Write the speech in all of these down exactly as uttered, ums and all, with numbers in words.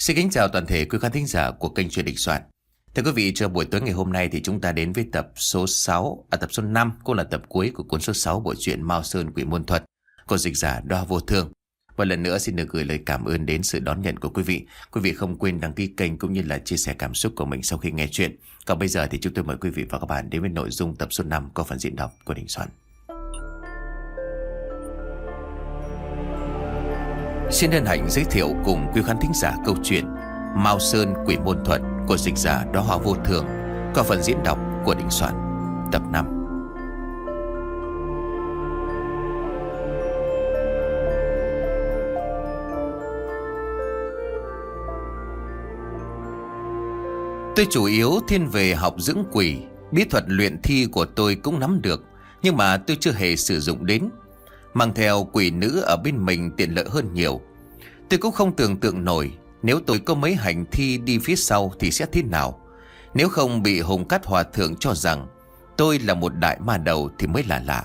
Xin kính chào toàn thể quý khán thính giả của kênh Chuyện Đình Soạn. Thưa quý vị, trong buổi tối ngày hôm nay thì chúng ta đến với tập số sáu, à tập số năm, cũng là tập cuối của cuốn số sáu bộ truyện Mao Sơn Quỷ Môn Thuật của dịch giả Đoa Vô Thương. Và lần nữa xin được gửi lời cảm ơn đến sự đón nhận của quý vị. Quý vị không quên đăng ký kênh cũng như là chia sẻ cảm xúc của mình sau khi nghe chuyện. Còn bây giờ thì chúng tôi mời quý vị và các bạn đến với nội dung tập số năm có phần diễn đọc của Đình Soạn. Xin hân hạnh giới thiệu cùng quý khán thính giả câu chuyện Mao Sơn Quỷ Môn Thuật của dịch giả Đoa Vô Thương có phần diễn đọc của Đình Soạn. Tập năm. Tôi chủ yếu thiên về học dưỡng quỷ. Bí thuật luyện thi của tôi cũng nắm được, nhưng mà tôi chưa hề sử dụng đến. Mang theo quỷ nữ ở bên mình tiện lợi hơn nhiều. Tôi cũng không tưởng tượng nổi nếu tôi có mấy hành thi đi phía sau thì sẽ thế nào. Nếu không bị Hùng Cát Hòa Thượng cho rằng tôi là một đại ma đầu thì mới là lạ.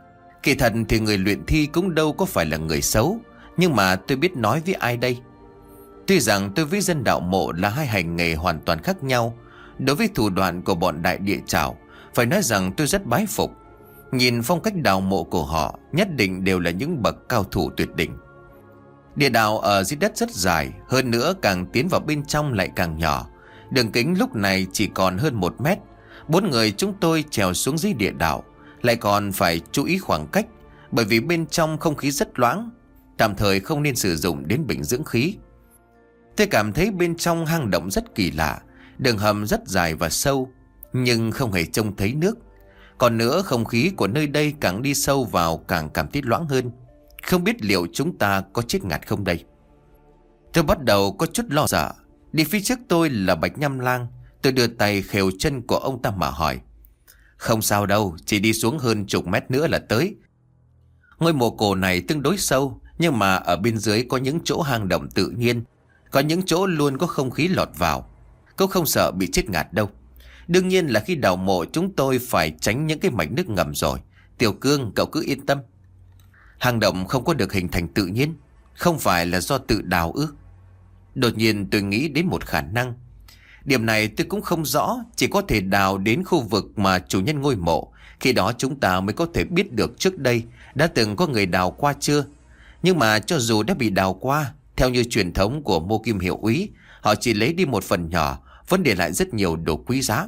Kỳ thật thì người luyện thi cũng đâu có phải là người xấu, nhưng mà tôi biết nói với ai đây? Tuy rằng tôi với dân đạo mộ là hai hành nghề hoàn toàn khác nhau, đối với thủ đoạn của bọn đại địa trảo, phải nói rằng tôi rất bái phục. Nhìn phong cách đào mộ của họ, nhất định đều là những bậc cao thủ tuyệt đỉnh. Địa đạo ở dưới đất rất dài, hơn nữa càng tiến vào bên trong lại càng nhỏ. Đường kính lúc này chỉ còn hơn một mét. Bốn người chúng tôi trèo xuống dưới địa đạo, lại còn phải chú ý khoảng cách, bởi vì bên trong không khí rất loãng, tạm thời không nên sử dụng đến bình dưỡng khí. Tôi cảm thấy bên trong hang động rất kỳ lạ, đường hầm rất dài và sâu, nhưng không hề trông thấy nước. Còn nữa, không khí của nơi đây càng đi sâu vào càng cảm thấy loãng hơn. Không biết liệu chúng ta có chết ngạt không đây? Tôi bắt đầu có chút lo sợ. Đi phía trước tôi là Bạch Nham Lang. Tôi đưa tay khều chân của ông ta mà hỏi: Không sao đâu, chỉ đi xuống hơn chục mét nữa là tới. Ngôi mộ cổ này tương đối sâu, nhưng mà ở bên dưới có những chỗ hang động tự nhiên, có những chỗ luôn có không khí lọt vào. Cậu không sợ bị chết ngạt đâu. Đương nhiên là khi đào mộ chúng tôi phải tránh những cái mạch nước ngầm rồi. Tiểu Cương, cậu cứ yên tâm. Hang động không có được hình thành tự nhiên, không phải là do tự đào ư? Đột nhiên tôi nghĩ đến một khả năng. Điểm này tôi cũng không rõ, chỉ có thể đào đến khu vực mà chủ nhân ngôi mộ. Khi đó chúng ta mới có thể biết được trước đây đã từng có người đào qua chưa. Nhưng mà cho dù đã bị đào qua, theo như truyền thống của Mô Kim Hiệu Úy, họ chỉ lấy đi một phần nhỏ, vẫn để lại rất nhiều đồ quý giá.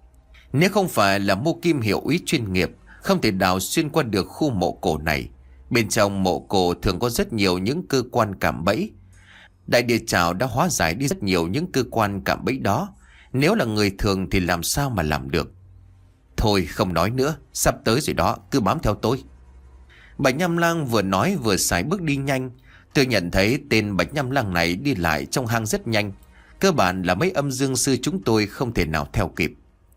Nếu không phải là Mô Kim Hiệu Úy chuyên nghiệp, không thể đào xuyên qua được khu mộ cổ này. Bên trong mộ cổ thường có rất nhiều những cơ quan cạm bẫy. Đại địa trảo đã hóa giải đi rất nhiều những cơ quan cạm bẫy đó. Nếu là người thường thì làm sao mà làm được? Thôi không nói nữa, sắp tới rồi đó, cứ bám theo tôi. Bạch Nham Lang vừa nói vừa sải bước đi nhanh. Tôi nhận thấy tên Bạch Nham Lang này đi lại trong hang rất nhanh. Cơ bản là mấy âm dương sư chúng tôi không thể nào theo kịp.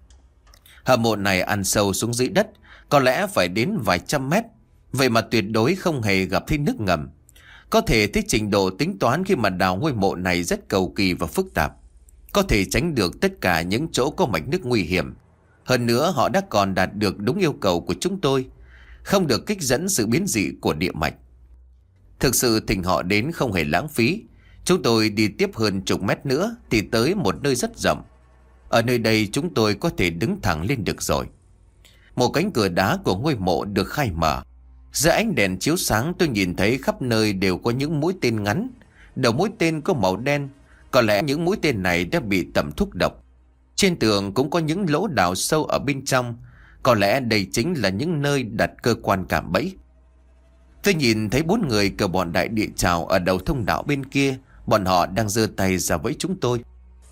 Hầm mộ này ăn sâu xuống dưới đất, có lẽ phải đến vài trăm mét. Vậy mà tuyệt đối không hề gặp thấy nước ngầm. Có thể thấy trình độ tính toán khi mà đào ngôi mộ này rất cầu kỳ và phức tạp. Có thể tránh được tất cả những chỗ có mạch nước nguy hiểm. Hơn nữa họ đã còn đạt được đúng yêu cầu của chúng tôi, không được kích dẫn sự biến dị của địa mạch. Thực sự thỉnh họ đến không hề lãng phí. Chúng tôi đi tiếp hơn chục mét nữa thì tới một nơi rất rộng. Ở nơi đây chúng tôi có thể đứng thẳng lên được rồi. Một cánh cửa đá của ngôi mộ được khai mở. Giữa ánh đèn chiếu sáng tôi nhìn thấy khắp nơi đều có những mũi tên ngắn. Đầu mũi tên có màu đen. Có lẽ những mũi tên này đã bị tẩm thuốc độc. Trên tường cũng có những lỗ đào sâu ở bên trong. Có lẽ đây chính là những nơi đặt cơ quan cảm bẫy. Tôi nhìn thấy bốn người cờ bọn đại địa trảo ở đầu thông đạo bên kia. Bọn họ đang giơ tay ra vẫy chúng tôi.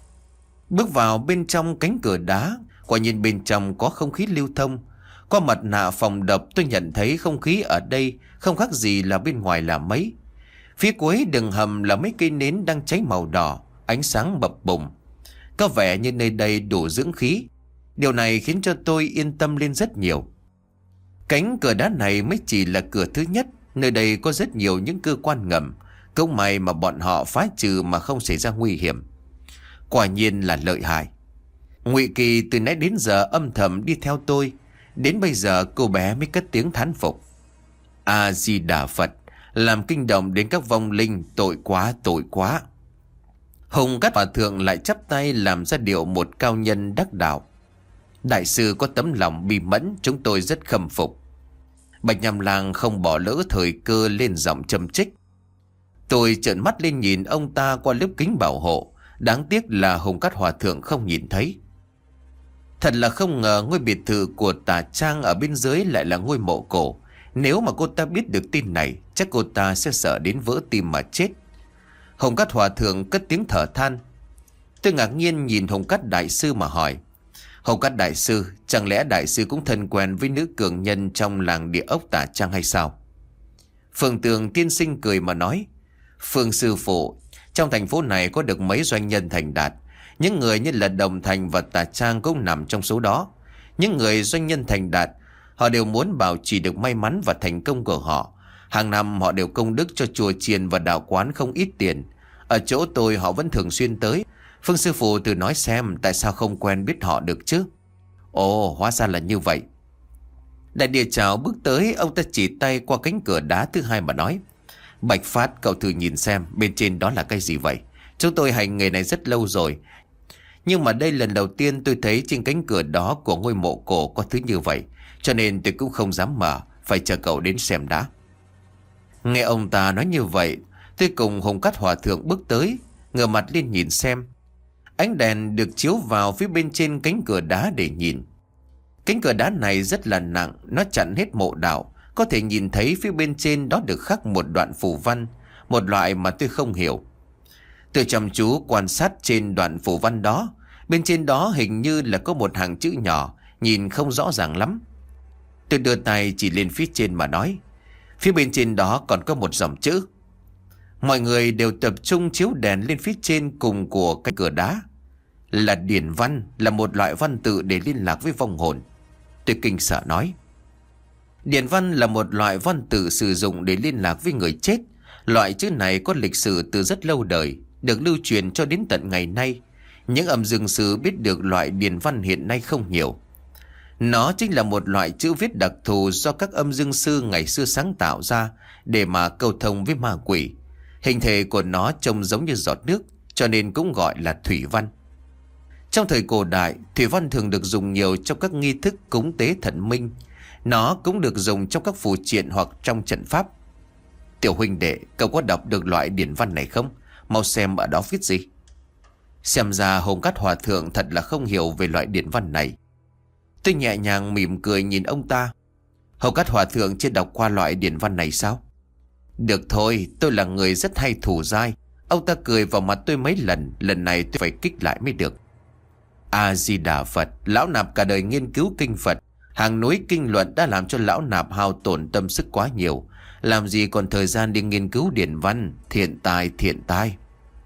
Bước vào bên trong cánh cửa đá, quả nhiên bên trong có không khí lưu thông. Qua mặt nạ phòng độc tôi nhận thấy không khí ở đây không khác gì là bên ngoài là mấy. Phía cuối đường hầm là mấy cây nến đang cháy màu đỏ, ánh sáng bập bùng. Có vẻ như nơi đây đủ dưỡng khí. Điều này khiến cho tôi yên tâm lên rất nhiều. Cánh cửa đá này mới chỉ là cửa thứ nhất. Nơi đây có rất nhiều những cơ quan ngầm. Câu may mà bọn họ phá trừ mà không xảy ra nguy hiểm. Quả nhiên là lợi hại. Ngụy Kỳ từ nãy đến giờ âm thầm đi theo tôi. Đến bây giờ cô bé mới cất tiếng thán phục. A-di-đà Phật, làm kinh động đến các vong linh, tội quá tội quá. Hồng Cát Hòa Thượng lại chắp tay làm ra điệu một cao nhân đắc đạo. Đại sư có tấm lòng bi mẫn, chúng tôi rất khâm phục. Bạch Nham Lang không bỏ lỡ thời cơ lên giọng châm chích. Tôi trợn mắt lên nhìn ông ta qua lớp kính bảo hộ. Đáng tiếc là Hồng Cát Hòa Thượng không nhìn thấy. Thật là không ngờ ngôi biệt thự của Tà Trang ở bên dưới lại là ngôi mộ cổ. Nếu mà cô ta biết được tin này, chắc cô ta sẽ sợ đến vỡ tim mà chết. Hồng Cát Hòa Thượng cất tiếng thở than. Tôi ngạc nhiên nhìn Hồng Cát Đại Sư mà hỏi: Hồng Cát Đại Sư, chẳng lẽ Đại Sư cũng thân quen với nữ cường nhân trong làng địa ốc Tà Trang hay sao? Phượng Tường Tiên Sinh cười mà nói: Phương sư phụ, trong thành phố này có được mấy doanh nhân thành đạt. Những người như là Đồng Thành và Tà Trang cũng nằm trong số đó. Những người doanh nhân thành đạt, họ đều muốn bảo trì được may mắn và thành công của họ. Hàng năm họ đều công đức cho chùa chiền và đạo quán không ít tiền. Ở chỗ tôi họ vẫn thường xuyên tới. Phương sư phụ tự nói xem tại sao không quen biết họ được chứ? Ồ, hóa ra là như vậy. Đại địa Trảo bước tới, ông ta chỉ tay qua cánh cửa đá thứ hai mà nói: Bạch Phát, cậu thử nhìn xem bên trên đó là cái gì vậy? Chúng tôi hành nghề này rất lâu rồi, nhưng mà đây lần đầu tiên tôi thấy trên cánh cửa đó của ngôi mộ cổ có thứ như vậy, cho nên tôi cũng không dám mở, phải chờ cậu đến xem đã. Nghe ông ta nói như vậy, tôi cùng Hồng Cát Hòa Thượng bước tới, ngửa mặt lên nhìn xem. Ánh đèn được chiếu vào phía bên trên cánh cửa đá để nhìn. Cánh cửa đá này rất là nặng, nó chặn hết mộ đạo. Có thể nhìn thấy phía bên trên đó được khắc một đoạn phù văn, một loại mà tôi không hiểu. Tôi chăm chú quan sát trên đoạn phù văn đó. Bên trên đó hình như là có một hàng chữ nhỏ, nhìn không rõ ràng lắm. Tôi đưa tay chỉ lên phía trên mà nói: Phía bên trên đó còn có một dòng chữ. Mọi người đều tập trung chiếu đèn lên phía trên cùng của cái cửa đá. Là điển văn, là một loại văn tự để liên lạc với vong hồn. Tôi kinh sợ nói: Điển văn là một loại văn tự sử dụng để liên lạc với người chết. Loại chữ này có lịch sử từ rất lâu đời, được lưu truyền cho đến tận ngày nay. Những âm dương sư biết được loại điển văn hiện nay không nhiều. Nó chính là một loại chữ viết đặc thù do các âm dương sư ngày xưa sáng tạo ra để mà câu thông với ma quỷ. Hình thể của nó trông giống như giọt nước, cho nên cũng gọi là thủy văn. Trong thời cổ đại, thủy văn thường được dùng nhiều trong các nghi thức cúng tế thần minh. Nó cũng được dùng trong các phù triện hoặc trong trận pháp. Tiểu huynh đệ, cậu có đọc được loại điển văn này không? Mau xem ở đó viết gì. Xem ra Hồng Cát Hòa Thượng thật là không hiểu về loại điển văn này. Tôi nhẹ nhàng mỉm cười nhìn ông ta. Hồng Cát Hòa Thượng chưa đọc qua loại điển văn này sao? Được thôi, tôi là người rất hay thủ dai. Ông ta cười vào mặt tôi mấy lần. Lần này tôi phải kích lại mới được. A-di-đà Phật. Lão Nạp cả đời nghiên cứu kinh Phật, hàng núi kinh luận đã làm cho lão Nạp hao tổn tâm sức quá nhiều. Làm gì còn thời gian đi nghiên cứu điển văn. Thiện tai, thiện tai.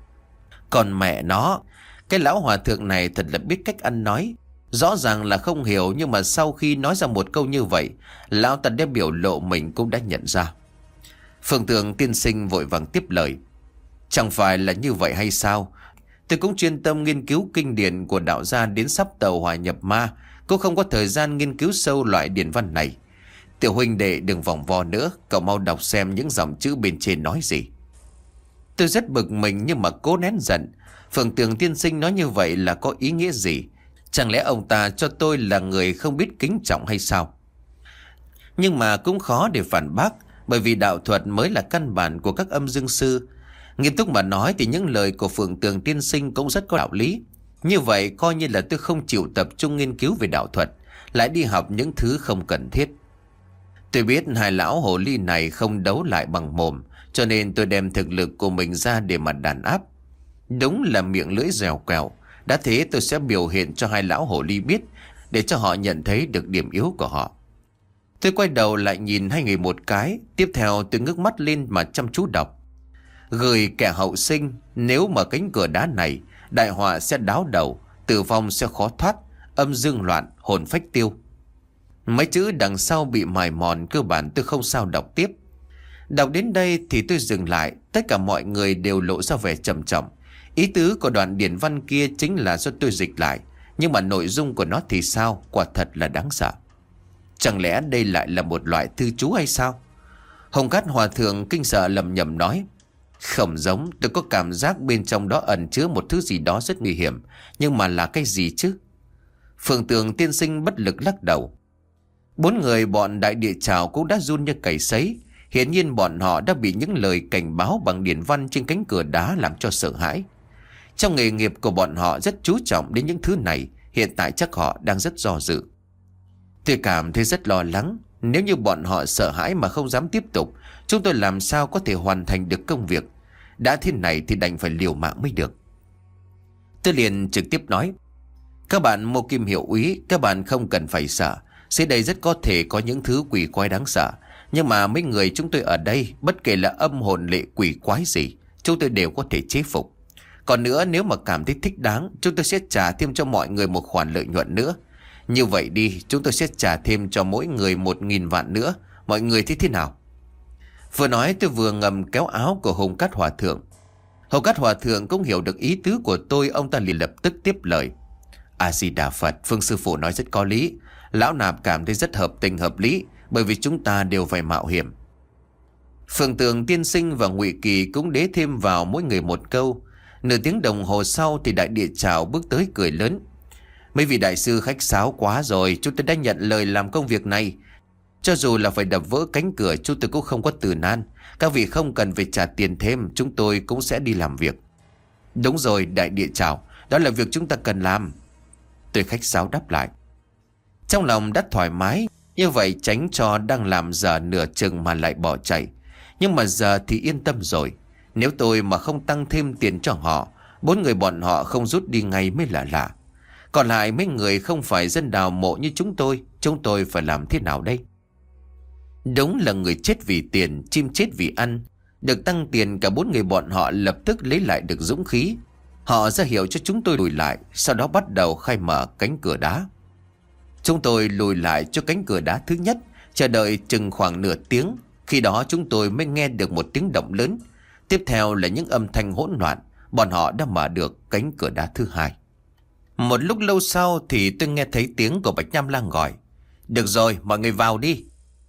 Còn mẹ nó, cái lão hòa thượng này thật là biết cách ăn nói. Rõ ràng là không hiểu, nhưng mà sau khi nói ra một câu như vậy, lão ta đã biểu lộ mình cũng đã nhận ra. Phượng Tường Tiên Sinh vội vàng tiếp lời: Chẳng phải là như vậy hay sao? Tôi cũng chuyên tâm nghiên cứu kinh điển của đạo gia đến sắp tàu hỏa nhập ma, cũng không có thời gian nghiên cứu sâu loại điển văn này. Tiểu huynh đệ đừng vòng vo nữa, cậu mau đọc xem những dòng chữ bên trên nói gì. Tôi rất bực mình nhưng mà cố nén giận. Phượng Tường Tiên Sinh nói như vậy là có ý nghĩa gì? Chẳng lẽ ông ta cho tôi là người không biết kính trọng hay sao? Nhưng mà cũng khó để phản bác, bởi vì đạo thuật mới là căn bản của các âm dương sư. Nghiêm túc mà nói thì những lời của Phượng Tường Tiên Sinh cũng rất có đạo lý. Như vậy coi như là tôi không chịu tập trung nghiên cứu về đạo thuật, lại đi học những thứ không cần thiết. Tôi biết hai lão hồ ly này không đấu lại bằng mồm, cho nên tôi đem thực lực của mình ra để mà đàn áp. Đúng là miệng lưỡi dẻo quẹo. Đã thế tôi sẽ biểu hiện cho hai lão hồ ly biết, để cho họ nhận thấy được điểm yếu của họ. Tôi quay đầu lại nhìn hai người một cái. Tiếp theo tôi ngước mắt lên mà chăm chú đọc: Gửi kẻ hậu sinh, nếu mở cánh cửa đá này, đại họa sẽ đáo đầu, tử vong sẽ khó thoát, âm dương loạn, hồn phách tiêu. Mấy chữ đằng sau bị mài mòn, cơ bản tôi không sao đọc tiếp. Đọc đến đây thì tôi dừng lại. Tất cả mọi người đều lộ ra vẻ trầm trọng. Ý tứ của đoạn điển văn kia chính là do tôi dịch lại, nhưng mà nội dung của nó thì sao? Quả thật là đáng sợ. Chẳng lẽ đây lại là một loại thư chú hay sao? Hồng Cát Hòa Thượng kinh sợ lầm nhầm nói: Không giống, tôi có cảm giác bên trong đó ẩn chứa một thứ gì đó rất nguy hiểm. Nhưng mà là cái gì chứ? Phượng Tường tiên sinh bất lực lắc đầu. Bốn người bọn đại địa trảo cũng đã run như cầy sấy. Hiển nhiên bọn họ đã bị những lời cảnh báo bằng điển văn trên cánh cửa đá làm cho sợ hãi. Trong nghề nghiệp của bọn họ rất chú trọng đến những thứ này. Hiện tại chắc họ đang rất do dự. Tôi cảm thấy rất lo lắng. Nếu như bọn họ sợ hãi mà không dám tiếp tục, chúng tôi làm sao có thể hoàn thành được công việc. Đã thế này thì đành phải liều mạng mới được. Tôi liền trực tiếp nói: Các bạn Mộ Kim Hiệu úy, các bạn không cần phải sợ. Dưới đây rất có thể có những thứ quỷ quái đáng sợ. Nhưng mà mấy người chúng tôi ở đây, bất kể là âm hồn lệ quỷ quái gì, chúng tôi đều có thể chế phục. Còn nữa, nếu mà cảm thấy thích đáng, chúng tôi sẽ trả thêm cho mọi người một khoản lợi nhuận nữa. Như vậy đi, chúng tôi sẽ trả thêm cho mỗi người một nghìn vạn nữa. Mọi người thấy thế nào? Vừa nói tôi vừa ngầm kéo áo của Hồng Cát Hòa Thượng. Hồng Cát Hòa Thượng cũng hiểu được ý tứ của tôi. Ông ta liền lập tức tiếp lời: A-di-đà Phật, Phương sư phụ nói rất có lý. Lão nạp cảm thấy rất hợp tình hợp lý, bởi vì chúng ta đều phải mạo hiểm. Phượng Tường tiên sinh và Ngụy Kỳ cũng đế thêm vào mỗi người một câu. Nửa tiếng đồng hồ sau thì đại địa trảo bước tới cười lớn: Mấy vị đại sư khách sáo quá rồi. Chúng tôi đã nhận lời làm công việc này. Cho dù là phải đập vỡ cánh cửa, chúng tôi cũng không có từ nan. Các vị không cần phải trả tiền thêm, chúng tôi cũng sẽ đi làm việc. Đúng rồi đại địa trảo, đó là việc chúng ta cần làm. Tôi khách sáo đáp lại. Trong lòng đã thoải mái. Như vậy tránh cho đang làm giờ nửa chừng mà lại bỏ chạy. Nhưng mà giờ thì yên tâm rồi. Nếu tôi mà không tăng thêm tiền cho họ, bốn người bọn họ không rút đi ngay mới là lạ. Còn lại mấy người không phải dân đào mộ như chúng tôi, chúng tôi phải làm thế nào đây? Đúng là người chết vì tiền, chim chết vì ăn. Được tăng tiền, cả bốn người bọn họ lập tức lấy lại được dũng khí. Họ ra hiệu cho chúng tôi lùi lại, sau đó bắt đầu khai mở cánh cửa đá. Chúng tôi lùi lại cho cánh cửa đá thứ nhất, chờ đợi chừng khoảng nửa tiếng. Khi đó chúng tôi mới nghe được một tiếng động lớn. Tiếp theo là những âm thanh hỗn loạn. Bọn họ đã mở được cánh cửa đá thứ hai. Một lúc lâu sau thì tôi nghe thấy tiếng của Bạch Nham Lang gọi: Được rồi, mọi người vào đi.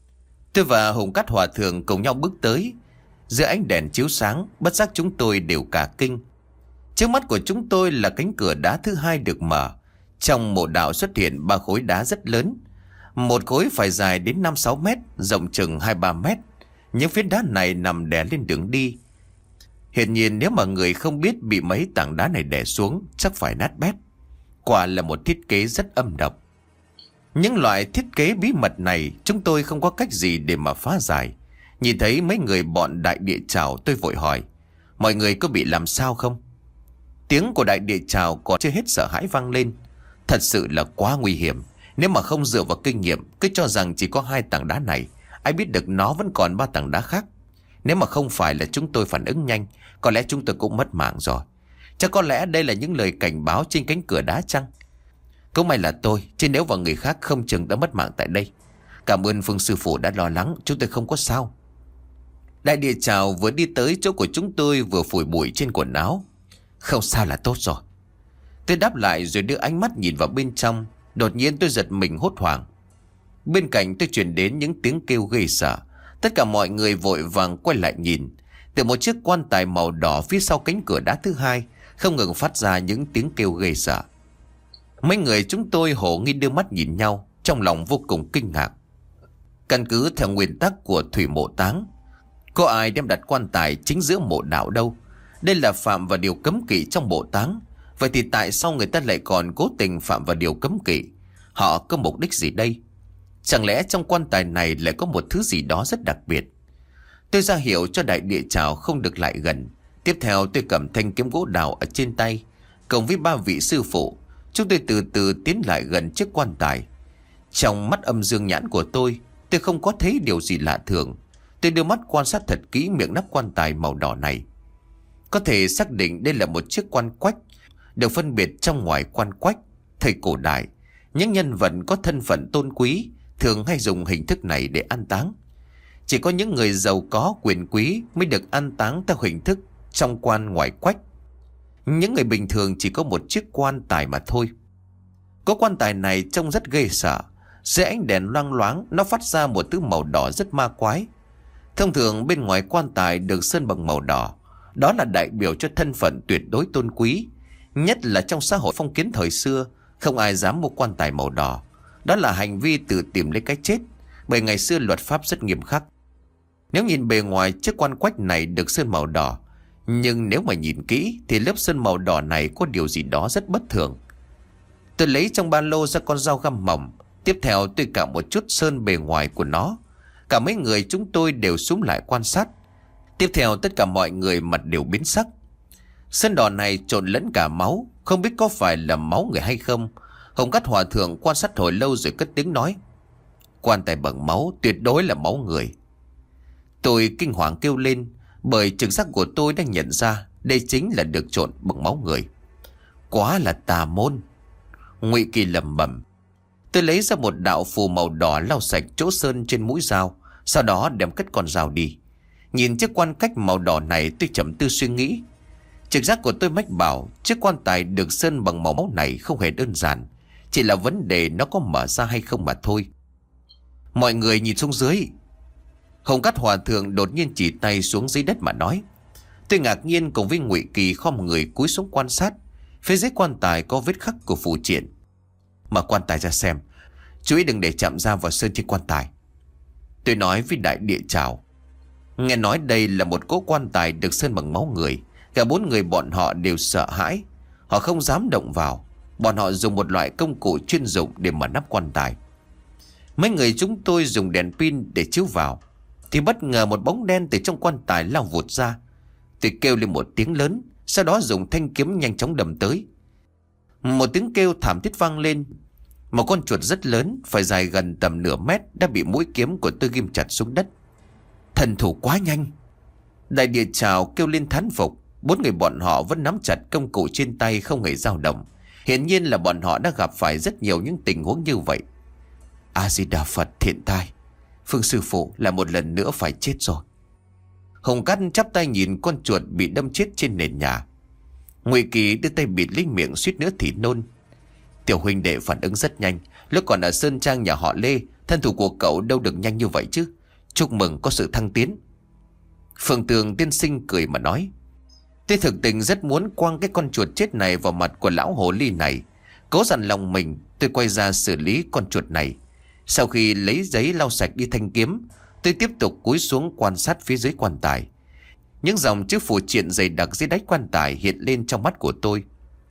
Tôi và Hồng Cát Hòa Thượng cùng nhau bước tới. Giữa ánh đèn chiếu sáng, bất giác chúng tôi đều cả kinh. Trước mắt của chúng tôi là cánh cửa đá thứ hai được mở. Trong mộ đạo xuất hiện ba khối đá rất lớn. Một khối phải dài đến năm sáu mét, rộng chừng hai ba mét. Những phiến đá này nằm đè lên đường đi. Hiển nhiên nếu mà người không biết bị mấy tảng đá này đè xuống, chắc phải nát bét. Quả là một thiết kế rất âm độc. Những loại thiết kế bí mật này chúng tôi không có cách gì để mà phá giải. Nhìn thấy mấy người bọn đại địa trảo, tôi vội hỏi: Mọi người có bị làm sao không? Tiếng của đại địa trảo còn chưa hết sợ hãi vang lên. Thật sự là quá nguy hiểm. Nếu mà không dựa vào kinh nghiệm, cứ cho rằng chỉ có hai tảng đá này, ai biết được nó vẫn còn ba tảng đá khác. Nếu mà không phải là chúng tôi phản ứng nhanh, có lẽ chúng tôi cũng mất mạng rồi. Chắc có lẽ đây là những lời cảnh báo trên cánh cửa đá chăng? Cũng may là tôi, chứ nếu vào người khác không chừng đã mất mạng tại đây. Cảm ơn Phương sư phụ đã lo lắng, chúng tôi không có sao. Đại địa trảo vừa đi tới chỗ của chúng tôi vừa phủi bụi trên quần áo. Không sao là tốt rồi. Tôi đáp lại rồi đưa ánh mắt nhìn vào bên trong. Đột nhiên tôi giật mình hốt hoảng. Bên cạnh tôi truyền đến những tiếng kêu ghê sợ. Tất cả mọi người vội vàng quay lại nhìn. Từ một chiếc quan tài màu đỏ phía sau cánh cửa đá thứ hai không ngừng phát ra những tiếng kêu ghê sợ. Mấy người chúng tôi hổ nghi đưa mắt nhìn nhau, trong lòng vô cùng kinh ngạc. Căn cứ theo nguyên tắc của thủy mộ táng, có ai đem đặt quan tài chính giữa mộ đạo đâu. Đây là phạm vào điều cấm kỵ trong mộ táng. Vậy thì tại sao người ta lại còn cố tình phạm vào điều cấm kỵ? Họ có mục đích gì đây? Chẳng lẽ trong quan tài này lại có một thứ gì đó rất đặc biệt? Tôi ra hiệu cho đại địa trảo không được lại gần. Tiếp theo tôi cầm thanh kiếm gỗ đào ở trên tay, cùng với ba vị sư phụ. Chúng tôi từ từ tiến lại gần chiếc quan tài. Trong mắt âm dương nhãn của tôi, tôi không có thấy điều gì lạ thường. Tôi đưa mắt quan sát thật kỹ miệng nắp quan tài màu đỏ này. Có thể xác định đây là một chiếc quan quách, được phân biệt trong ngoài quan quách. Thời cổ đại, những nhân vật có thân phận tôn quý thường hay dùng hình thức này để an táng. Chỉ có những người giàu có quyền quý mới được an táng theo hình thức trong quan ngoài quách. Những người bình thường chỉ có một chiếc quan tài mà thôi. Có quan tài này trông rất ghê sợ. Dưới ánh đèn loang loáng, nó phát ra một thứ màu đỏ rất ma quái. Thông thường bên ngoài quan tài được sơn bằng màu đỏ. Đó là đại biểu cho thân phận tuyệt đối tôn quý. Nhất là trong xã hội phong kiến thời xưa, không ai dám mua quan tài màu đỏ. Đó là hành vi tự tìm lấy cái chết, bởi ngày xưa luật pháp rất nghiêm khắc. Nếu nhìn bề ngoài, chiếc quan quách này được sơn màu đỏ, nhưng nếu mà nhìn kỹ thì lớp sơn màu đỏ này có điều gì đó rất bất thường. Tôi lấy trong ba lô ra con dao găm mỏng. Tiếp theo tôi cạo một chút sơn bề ngoài của nó. Cả mấy người chúng tôi đều xúm lại quan sát. Tiếp theo tất cả mọi người mặt đều biến sắc. Sơn đỏ này trộn lẫn cả máu, không biết có phải là máu người hay không. Hồng Cát Hòa Thượng quan sát hồi lâu rồi cất tiếng nói: "Quan tài bằng máu tuyệt đối là máu người." Tôi kinh hoàng kêu lên, bởi trực giác của tôi đã nhận ra đây chính là được trộn bằng máu người. Quá là tà môn. Ngụy Kỳ lẩm bẩm. Tôi lấy ra một đạo phù màu đỏ lau sạch chỗ sơn trên mũi dao, sau đó đem cất con dao đi. Nhìn chiếc quan cách màu đỏ này, tôi trầm tư suy nghĩ. Trực giác của tôi mách bảo chiếc quan tài được sơn bằng màu máu này không hề đơn giản, chỉ là vấn đề nó có mở ra hay không mà thôi. Mọi người nhìn xuống dưới. Hồng Cát Hòa Thượng đột nhiên chỉ tay xuống dưới đất mà nói. Tôi ngạc nhiên cùng với Ngụy Kỳ khom người cúi xuống quan sát. Phía dưới quan tài có vết khắc của phù triện. Mở quan tài ra xem, chú ý đừng để chạm dao vào sơn trên quan tài. Tôi nói với Đại Địa Trảo. Nghe nói đây là một cỗ quan tài được sơn bằng máu người. Cả bốn người bọn họ đều sợ hãi. Họ không dám động vào. Bọn họ dùng một loại công cụ chuyên dụng để mở nắp quan tài. Mấy người chúng tôi dùng đèn pin để chiếu vào, thì bất ngờ một bóng đen từ trong quan tài lao vụt ra. Tôi kêu lên một tiếng lớn, sau đó dùng thanh kiếm nhanh chóng đâm tới. Một tiếng kêu thảm thiết vang lên. Một con chuột rất lớn, phải dài gần tầm nửa mét, đã bị mũi kiếm của tôi ghim chặt xuống đất. Thần thủ quá nhanh. Đại Địa Trảo kêu lên thán phục. Bốn người bọn họ vẫn nắm chặt công cụ trên tay, không hề dao động. Hiển nhiên là bọn họ đã gặp phải rất nhiều những tình huống như vậy. A Di Đà Phật, thiện tai. Phương sư phụ là một lần nữa phải chết rồi. Hồng Cát chắp tay nhìn con chuột bị đâm chết trên nền nhà. Ngụy Kỳ đưa tay bịt lấy miệng suýt nữa thì nôn. Tiểu huynh đệ phản ứng rất nhanh. Lúc còn ở sơn trang nhà họ Lê, thân thủ của cậu đâu được nhanh như vậy chứ. Chúc mừng có sự thăng tiến. Phượng Tường tiên sinh cười mà nói. Tôi thực tình rất muốn quăng cái con chuột chết này vào mặt của lão hồ ly này. Cố dặn lòng mình, tôi quay ra xử lý con chuột này. Sau khi lấy giấy lau sạch đi thanh kiếm, tôi tiếp tục cúi xuống quan sát phía dưới quan tài. Những dòng chữ phù triện dày đặc dưới đáy quan tài hiện lên trong mắt của tôi.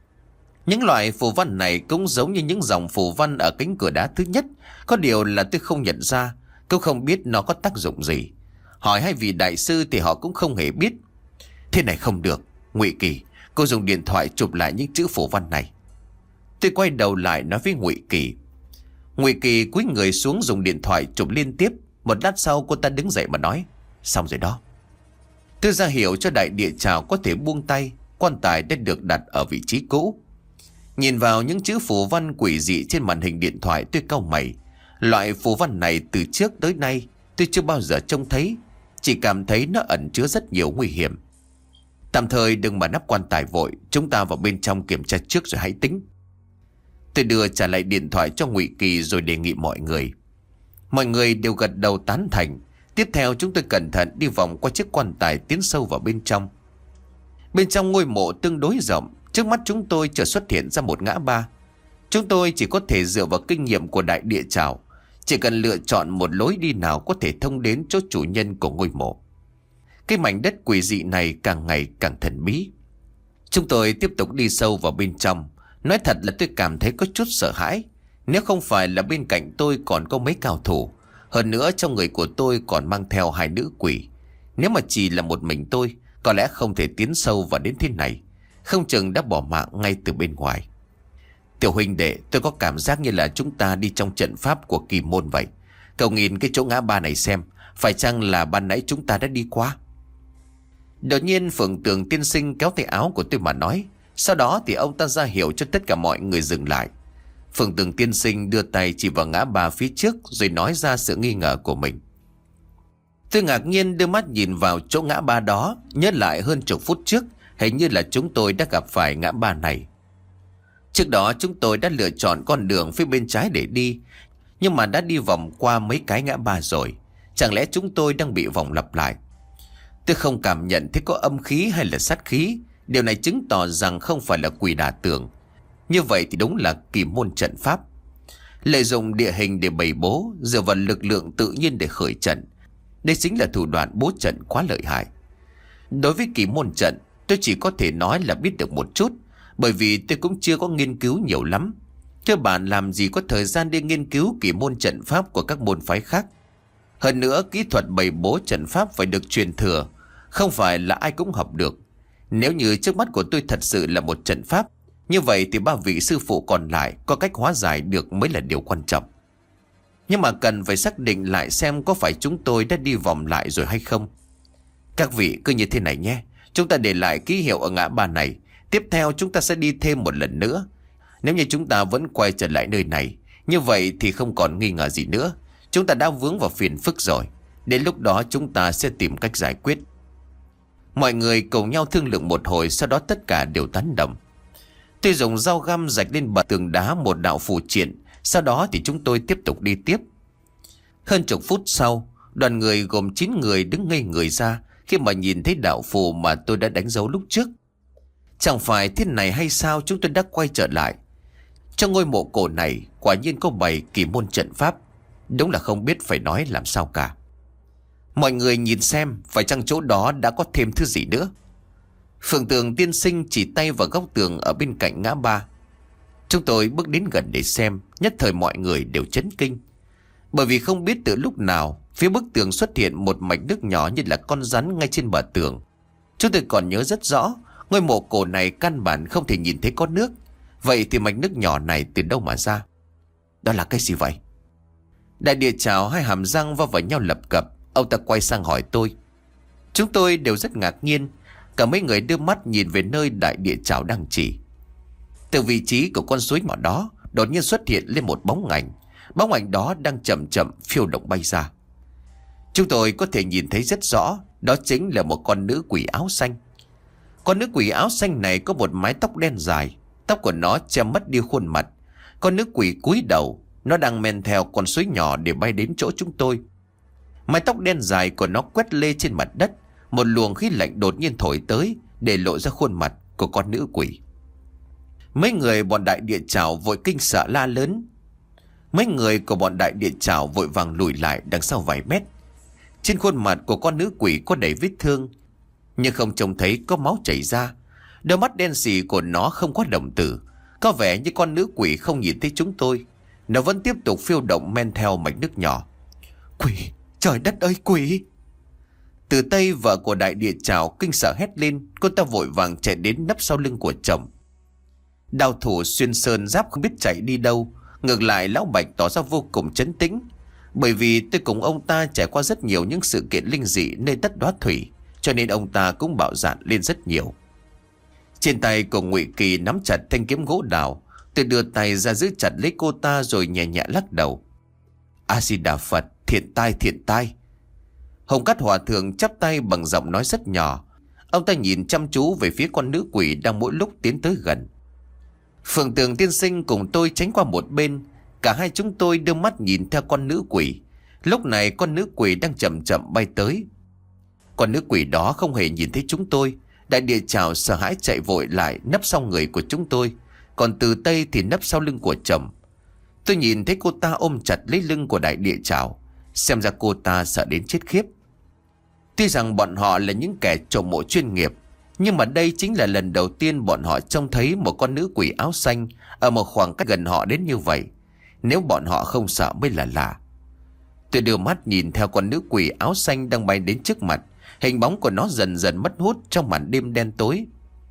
Những loại phù văn này cũng giống như những dòng phù văn ở cánh cửa đá thứ nhất. Có điều là tôi không nhận ra, tôi không biết nó có tác dụng gì. Hỏi hai vị đại sư thì họ cũng không hề biết. Thế này không được, Ngụy Kỳ, cô dùng điện thoại chụp lại những chữ phù văn này. Tôi quay đầu lại nói với Ngụy Kỳ. Ngụy Kỳ cúi người xuống dùng điện thoại chụp liên tiếp. Một lát sau cô ta đứng dậy mà nói. Xong rồi đó. Tôi ra hiệu cho Đại Địa Trảo có thể buông tay. Quan tài đã được đặt ở vị trí cũ. Nhìn vào những chữ phù văn quỷ dị trên màn hình điện thoại, tôi cau mày. Loại phù văn này từ trước tới nay tôi chưa bao giờ trông thấy. Chỉ cảm thấy nó ẩn chứa rất nhiều nguy hiểm. Tạm thời đừng mở nắp quan tài vội, chúng ta vào bên trong kiểm tra trước rồi hãy tính. Tôi đưa trả lại điện thoại cho Ngụy Kỳ rồi đề nghị mọi người. Mọi người đều gật đầu tán thành. Tiếp theo chúng tôi cẩn thận đi vòng qua chiếc quan tài, tiến sâu vào bên trong. Bên trong ngôi mộ tương đối rộng, trước mắt chúng tôi chợt xuất hiện ra một ngã ba. Chúng tôi chỉ có thể dựa vào kinh nghiệm của Đại Địa Trảo, chỉ cần lựa chọn một lối đi nào có thể thông đến chỗ chủ nhân của ngôi mộ. Cái mảnh đất quỷ dị này càng ngày càng thần bí. Chúng tôi tiếp tục đi sâu vào bên trong. Nói thật là tôi cảm thấy có chút sợ hãi. Nếu không phải là bên cạnh tôi còn có mấy cao thủ, hơn nữa trong người của tôi còn mang theo hai nữ quỷ, nếu mà chỉ là một mình tôi, có lẽ không thể tiến sâu vào đến thế này. Không chừng đã bỏ mạng ngay từ bên ngoài. Tiểu huynh đệ, tôi có cảm giác như là chúng ta đi trong trận pháp của kỳ môn vậy. Cậu nhìn cái chỗ ngã ba này xem, phải chăng là ban nãy chúng ta đã đi qua? Đột nhiên Phượng Tường tiên sinh kéo tay áo của tôi mà nói. Sau đó thì ông ta ra hiệu cho tất cả mọi người dừng lại. Phượng Tường tiên sinh đưa tay chỉ vào ngã ba phía trước rồi nói ra sự nghi ngờ của mình. Tôi ngạc nhiên đưa mắt nhìn vào chỗ ngã ba đó, nhớ lại hơn chục phút trước hình như là chúng tôi đã gặp phải ngã ba này. Trước đó chúng tôi đã lựa chọn con đường phía bên trái để đi, nhưng mà đã đi vòng qua mấy cái ngã ba rồi. Chẳng lẽ chúng tôi đang bị vòng lặp lại? Tôi không cảm nhận thấy có âm khí hay là sát khí. Điều này chứng tỏ rằng không phải là quỷ đả tường. Như vậy thì đúng là kỳ môn trận pháp. Lợi dụng địa hình để bày bố, dựa vào lực lượng tự nhiên để khởi trận. Đây chính là thủ đoạn bố trận quá lợi hại. Đối với kỳ môn trận, tôi chỉ có thể nói là biết được một chút, bởi vì tôi cũng chưa có nghiên cứu nhiều lắm. Cơ bản làm gì có thời gian đi nghiên cứu kỳ môn trận pháp của các môn phái khác. Hơn nữa, kỹ thuật bày bố trận pháp phải được truyền thừa, không phải là ai cũng học được. Nếu như trước mắt của tôi thật sự là một trận pháp, như vậy thì ba vị sư phụ còn lại có cách hóa giải được mới là điều quan trọng. Nhưng mà cần phải xác định lại xem có phải chúng tôi đã đi vòng lại rồi hay không. Các vị cứ như thế này nhé. Chúng ta để lại ký hiệu ở ngã ba này. Tiếp theo chúng ta sẽ đi thêm một lần nữa. Nếu như chúng ta vẫn quay trở lại nơi này, như vậy thì không còn nghi ngờ gì nữa. Chúng ta đã vướng vào phiền phức rồi. Đến lúc đó chúng ta sẽ tìm cách giải quyết. Mọi người cùng nhau thương lượng một hồi, sau đó tất cả đều tán đồng. Tôi dùng dao găm rạch lên bờ tường đá một đạo phù triện. Sau đó thì chúng tôi tiếp tục đi tiếp. Hơn chục phút sau, đoàn người gồm chín người đứng ngây người ra khi mà nhìn thấy đạo phù mà tôi đã đánh dấu lúc trước. Chẳng phải thế này hay sao, chúng tôi đã quay trở lại. Trong ngôi mộ cổ này quả nhiên có bày kỳ môn trận pháp. Đúng là không biết phải nói làm sao cả. Mọi người nhìn xem, phải chăng chỗ đó đã có thêm thứ gì nữa. Phượng Tường tiên sinh chỉ tay vào góc tường ở bên cạnh ngã ba. Chúng tôi bước đến gần để xem, nhất thời mọi người đều chấn kinh. Bởi vì không biết từ lúc nào, phía bức tường xuất hiện một mạch nước nhỏ như là con rắn ngay trên bờ tường. Chúng tôi còn nhớ rất rõ, ngôi mộ cổ này căn bản không thể nhìn thấy có nước. Vậy thì mạch nước nhỏ này từ đâu mà ra? Đó là cái gì vậy? Đại địa chào hai hàm răng va vào nhau lập cập. Ông ta quay sang hỏi tôi. Chúng tôi đều rất ngạc nhiên. Cả mấy người đưa mắt nhìn về nơi đại địa chào đang chỉ. Từ vị trí của con suối nhỏ đó, đột nhiên xuất hiện lên một bóng ảnh. Bóng ảnh đó đang chậm chậm phiêu động bay ra. Chúng tôi có thể nhìn thấy rất rõ, đó chính là một con nữ quỷ áo xanh. Con nữ quỷ áo xanh này có một mái tóc đen dài. Tóc của nó che mất đi khuôn mặt. Con nữ quỷ cúi đầu, nó đang men theo con suối nhỏ để bay đến chỗ chúng tôi. Mái tóc đen dài của nó quét lê trên mặt đất. Một luồng khí lạnh đột nhiên thổi tới, để lộ ra khuôn mặt của con nữ quỷ. Mấy người bọn đại địa chảo vội kinh sợ la lớn. Mấy người của bọn đại địa chảo vội vàng lùi lại đằng sau vài mét. Trên khuôn mặt của con nữ quỷ có đầy vết thương, nhưng không trông thấy có máu chảy ra. Đôi mắt đen sì của nó không có đồng tử. Có vẻ như con nữ quỷ không nhìn thấy chúng tôi. Nó vẫn tiếp tục phiêu động men theo mạch nước nhỏ. Quỷ! Trời đất ơi, quỷ! Từ Tây, vợ của đại địa chảo kinh sợ hét lên. Cô ta vội vàng chạy đến nấp sau lưng của chồng. Đao thủ xuyên sơn giáp không biết chạy đi đâu. Ngược lại lão Bạch tỏ ra vô cùng trấn tĩnh. Bởi vì tôi cùng ông ta trải qua rất nhiều những sự kiện linh dị nơi đất Đóa Thủy, cho nên ông ta cũng bạo dạn lên rất nhiều. Trên tay của Ngụy Kỳ nắm chặt thanh kiếm gỗ đào. Tôi đưa tay ra giữ chặt lấy cô ta rồi nhẹ nhẹ lắc đầu. A Di Đà Phật, thiện tai thiện tai. Hồng Cát Hòa Thượng chắp tay bằng giọng nói rất nhỏ. Ông ta nhìn chăm chú về phía con nữ quỷ đang mỗi lúc tiến tới gần. Phượng Tường tiên sinh cùng tôi tránh qua một bên. Cả hai chúng tôi đưa mắt nhìn theo con nữ quỷ. Lúc này con nữ quỷ đang chậm chậm bay tới. Con nữ quỷ đó không hề nhìn thấy chúng tôi. Đại địa chảo sợ hãi chạy vội lại nấp sau người của chúng tôi. Còn Từ Tây thì nấp sau lưng của chồng. Tôi nhìn thấy cô ta ôm chặt lấy lưng của đại địa chảo. Xem ra cô ta sợ đến chết khiếp. Tuy rằng bọn họ là những kẻ trộm mộ chuyên nghiệp, nhưng mà đây chính là lần đầu tiên bọn họ trông thấy một con nữ quỷ áo xanh ở một khoảng cách gần họ đến như vậy. Nếu bọn họ không sợ mới là lạ. Tôi đưa mắt nhìn theo con nữ quỷ áo xanh đang bay đến trước mặt. Hình bóng của nó dần dần mất hút trong màn đêm đen tối.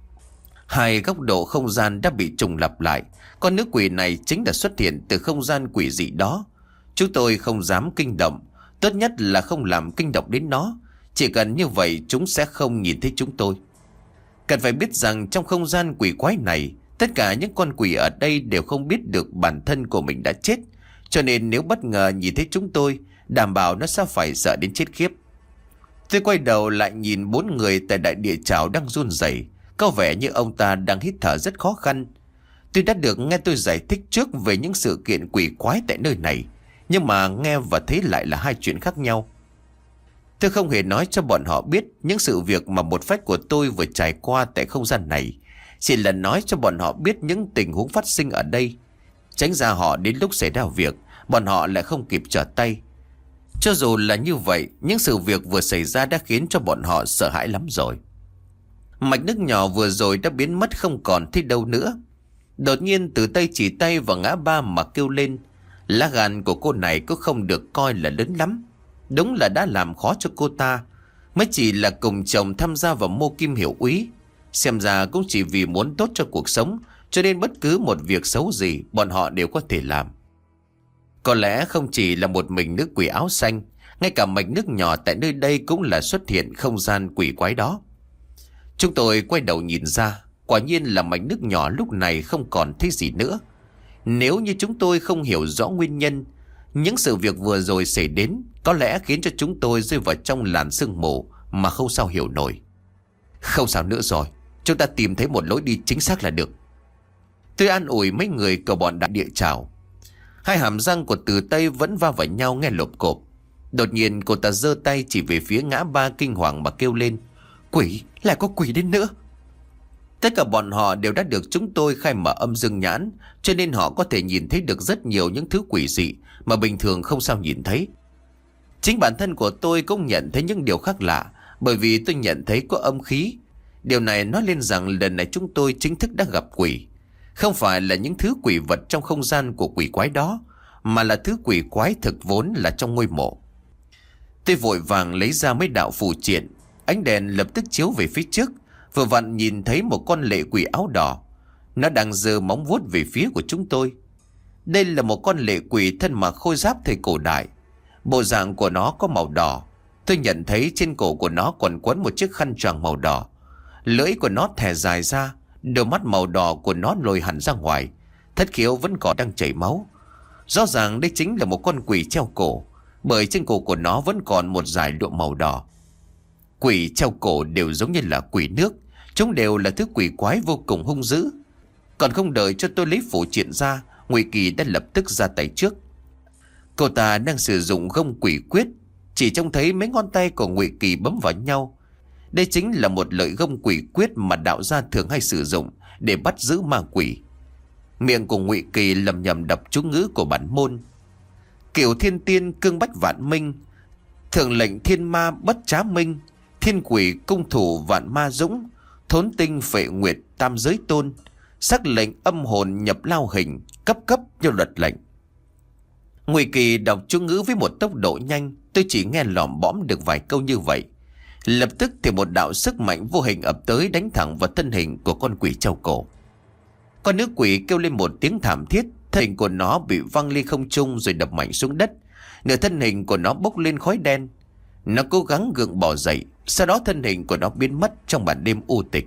Hai góc độ không gian đã bị trùng lặp lại. Con nữ quỷ này chính là xuất hiện từ không gian quỷ dị đó. Chúng tôi không dám kinh động. Tốt nhất là không làm kinh động đến nó. Chỉ cần như vậy chúng sẽ không nhìn thấy chúng tôi. Cần phải biết rằng trong không gian quỷ quái này, tất cả những con quỷ ở đây đều không biết được bản thân của mình đã chết. Cho nên nếu bất ngờ nhìn thấy chúng tôi, đảm bảo nó sẽ phải sợ đến chết khiếp. Tôi quay đầu lại nhìn bốn người tại đại địa chảo đang run rẩy, có vẻ như ông ta đang hít thở rất khó khăn. Tôi đã được nghe tôi giải thích trước về những sự kiện quỷ quái tại nơi này, nhưng mà nghe và thấy lại là hai chuyện khác nhau. Tôi không hề nói cho bọn họ biết những sự việc mà một phách của tôi vừa trải qua tại không gian này. Chỉ là nói cho bọn họ biết những tình huống phát sinh ở đây, tránh ra họ đến lúc xảy ra việc bọn họ lại không kịp trở tay. Cho dù là như vậy, những sự việc vừa xảy ra đã khiến cho bọn họ sợ hãi lắm rồi. Mạch nước nhỏ vừa rồi đã biến mất không còn thấy đâu nữa. Đột nhiên Từ Tây chỉ tay vào ngã ba mà kêu lên. Lá gan của cô này cũng không được coi là lớn lắm. Đúng là đã làm khó cho cô ta. Mới chỉ là cùng chồng tham gia vào mô kim hiệu úy. Xem ra cũng chỉ vì muốn tốt cho cuộc sống, cho nên bất cứ một việc xấu gì bọn họ đều có thể làm. Có lẽ không chỉ là một mình nữ quỷ áo xanh, ngay cả mạch nước nhỏ tại nơi đây cũng là xuất hiện không gian quỷ quái đó. Chúng tôi quay đầu nhìn ra, quả nhiên là mạch nước nhỏ lúc này không còn thấy gì nữa. Nếu như chúng tôi không hiểu rõ nguyên nhân, những sự việc vừa rồi xảy đến có lẽ khiến cho chúng tôi rơi vào trong làn sương mù mà không sao hiểu nổi. Không sao nữa rồi, chúng ta tìm thấy một lối đi chính xác là được. Tôi an ủi mấy người cầu bọn đại địa chào. Hai hàm răng của Từ Tây vẫn va vào nhau nghe lộp cộp. Đột nhiên cô ta giơ tay chỉ về phía ngã ba kinh hoàng mà kêu lên. Quỷ, lại có quỷ đến nữa. Tất cả bọn họ đều đã được chúng tôi khai mở âm dương nhãn, cho nên họ có thể nhìn thấy được rất nhiều những thứ quỷ dị mà bình thường không sao nhìn thấy. Chính bản thân của tôi cũng nhận thấy những điều khác lạ, bởi vì tôi nhận thấy có âm khí. Điều này nói lên rằng lần này chúng tôi chính thức đã gặp quỷ. Không phải là những thứ quỷ vật trong không gian của quỷ quái đó, mà là thứ quỷ quái thực vốn là trong ngôi mộ. Tôi vội vàng lấy ra mấy đạo phù triện. Ánh đèn lập tức chiếu về phía trước, vừa vặn nhìn thấy một con lệ quỷ áo đỏ. Nó đang giơ móng vuốt về phía của chúng tôi. Đây là một con lệ quỷ thân mặc khôi giáp thời cổ đại. Bộ dạng của nó có màu đỏ. Tôi nhận thấy trên cổ của nó còn quấn một chiếc khăn choàng màu đỏ. Lưỡi của nó thè dài ra, đôi mắt màu đỏ của nó lồi hẳn ra ngoài. Thất khiếu vẫn còn đang chảy máu. Rõ ràng đây chính là một con quỷ treo cổ, bởi trên cổ của nó vẫn còn một dải lụa màu đỏ. Quỷ treo cổ đều giống như là quỷ nước. Chúng đều là thứ quỷ quái vô cùng hung dữ. Còn không đợi cho tôi lấy phù triện ra, Ngụy Kỳ đã lập tức ra tay trước. Cô ta đang sử dụng gông quỷ quyết. Chỉ trông thấy mấy ngón tay của Ngụy Kỳ bấm vào nhau. Đây chính là một lợi gông quỷ quyết mà đạo gia thường hay sử dụng để bắt giữ ma quỷ. Miệng của Ngụy Kỳ lầm nhầm đọc chú ngữ của bản môn. Kiều thiên tiên cương bách vạn minh, thường lệnh thiên ma bất trá minh, thiên quỷ cung thủ vạn ma dũng, thốn tinh phệ nguyệt tam giới tôn, sắc lệnh âm hồn nhập lao hình, cấp cấp như luật lệnh. Ngụy Kỳ đọc chú ngữ với một tốc độ nhanh, tôi chỉ nghe lỏm bõm được vài câu như vậy. Lập tức thì một đạo sức mạnh vô hình ập tới đánh thẳng vào thân hình của con quỷ treo cổ. Con nữ quỷ kêu lên một tiếng thảm thiết, thân hình của nó bị văng lên không trung rồi đập mạnh xuống đất. Nửa thân hình của nó bốc lên khói đen. Nó cố gắng gượng bò dậy, sau đó thân hình của nó biến mất trong màn đêm u tịch.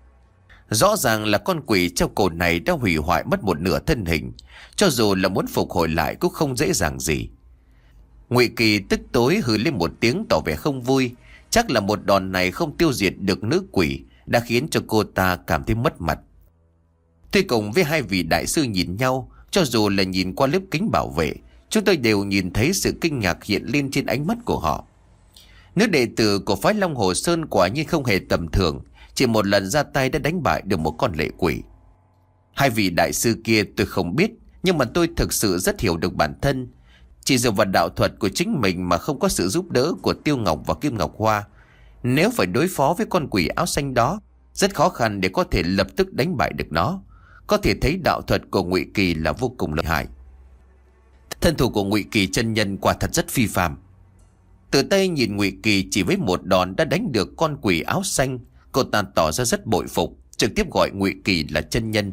Rõ ràng là con quỷ treo cổ này đã hủy hoại mất một nửa thân hình, cho dù là muốn phục hồi lại cũng không dễ dàng gì. Ngụy Kỳ tức tối hừ lên một tiếng tỏ vẻ không vui. Chắc là một đòn này không tiêu diệt được nữ quỷ đã khiến cho cô ta cảm thấy mất mặt. Tôi cùng với hai vị đại sư nhìn nhau, cho dù là nhìn qua lớp kính bảo vệ, chúng tôi đều nhìn thấy sự kinh ngạc hiện lên trên ánh mắt của họ. Nữ đệ tử của phái Long Hồ Sơn quả nhiên không hề tầm thường, chỉ một lần ra tay đã đánh bại được một con lệ quỷ. Hai vị đại sư kia tôi không biết, nhưng mà tôi thực sự rất hiểu được bản thân. Chỉ dựa vào đạo thuật của chính mình mà không có sự giúp đỡ của Tiêu Ngọc và Kim Ngọc Hoa, nếu phải đối phó với con quỷ áo xanh đó, rất khó khăn để có thể lập tức đánh bại được nó. Có thể thấy đạo thuật của Ngụy Kỳ là vô cùng lợi hại. Thân thủ của Ngụy Kỳ chân nhân quả thật rất phi phàm. Từ Tây nhìn Ngụy Kỳ chỉ với một đòn đã đánh được con quỷ áo xanh, cô ta tỏ ra rất bội phục, trực tiếp gọi Ngụy Kỳ là chân nhân.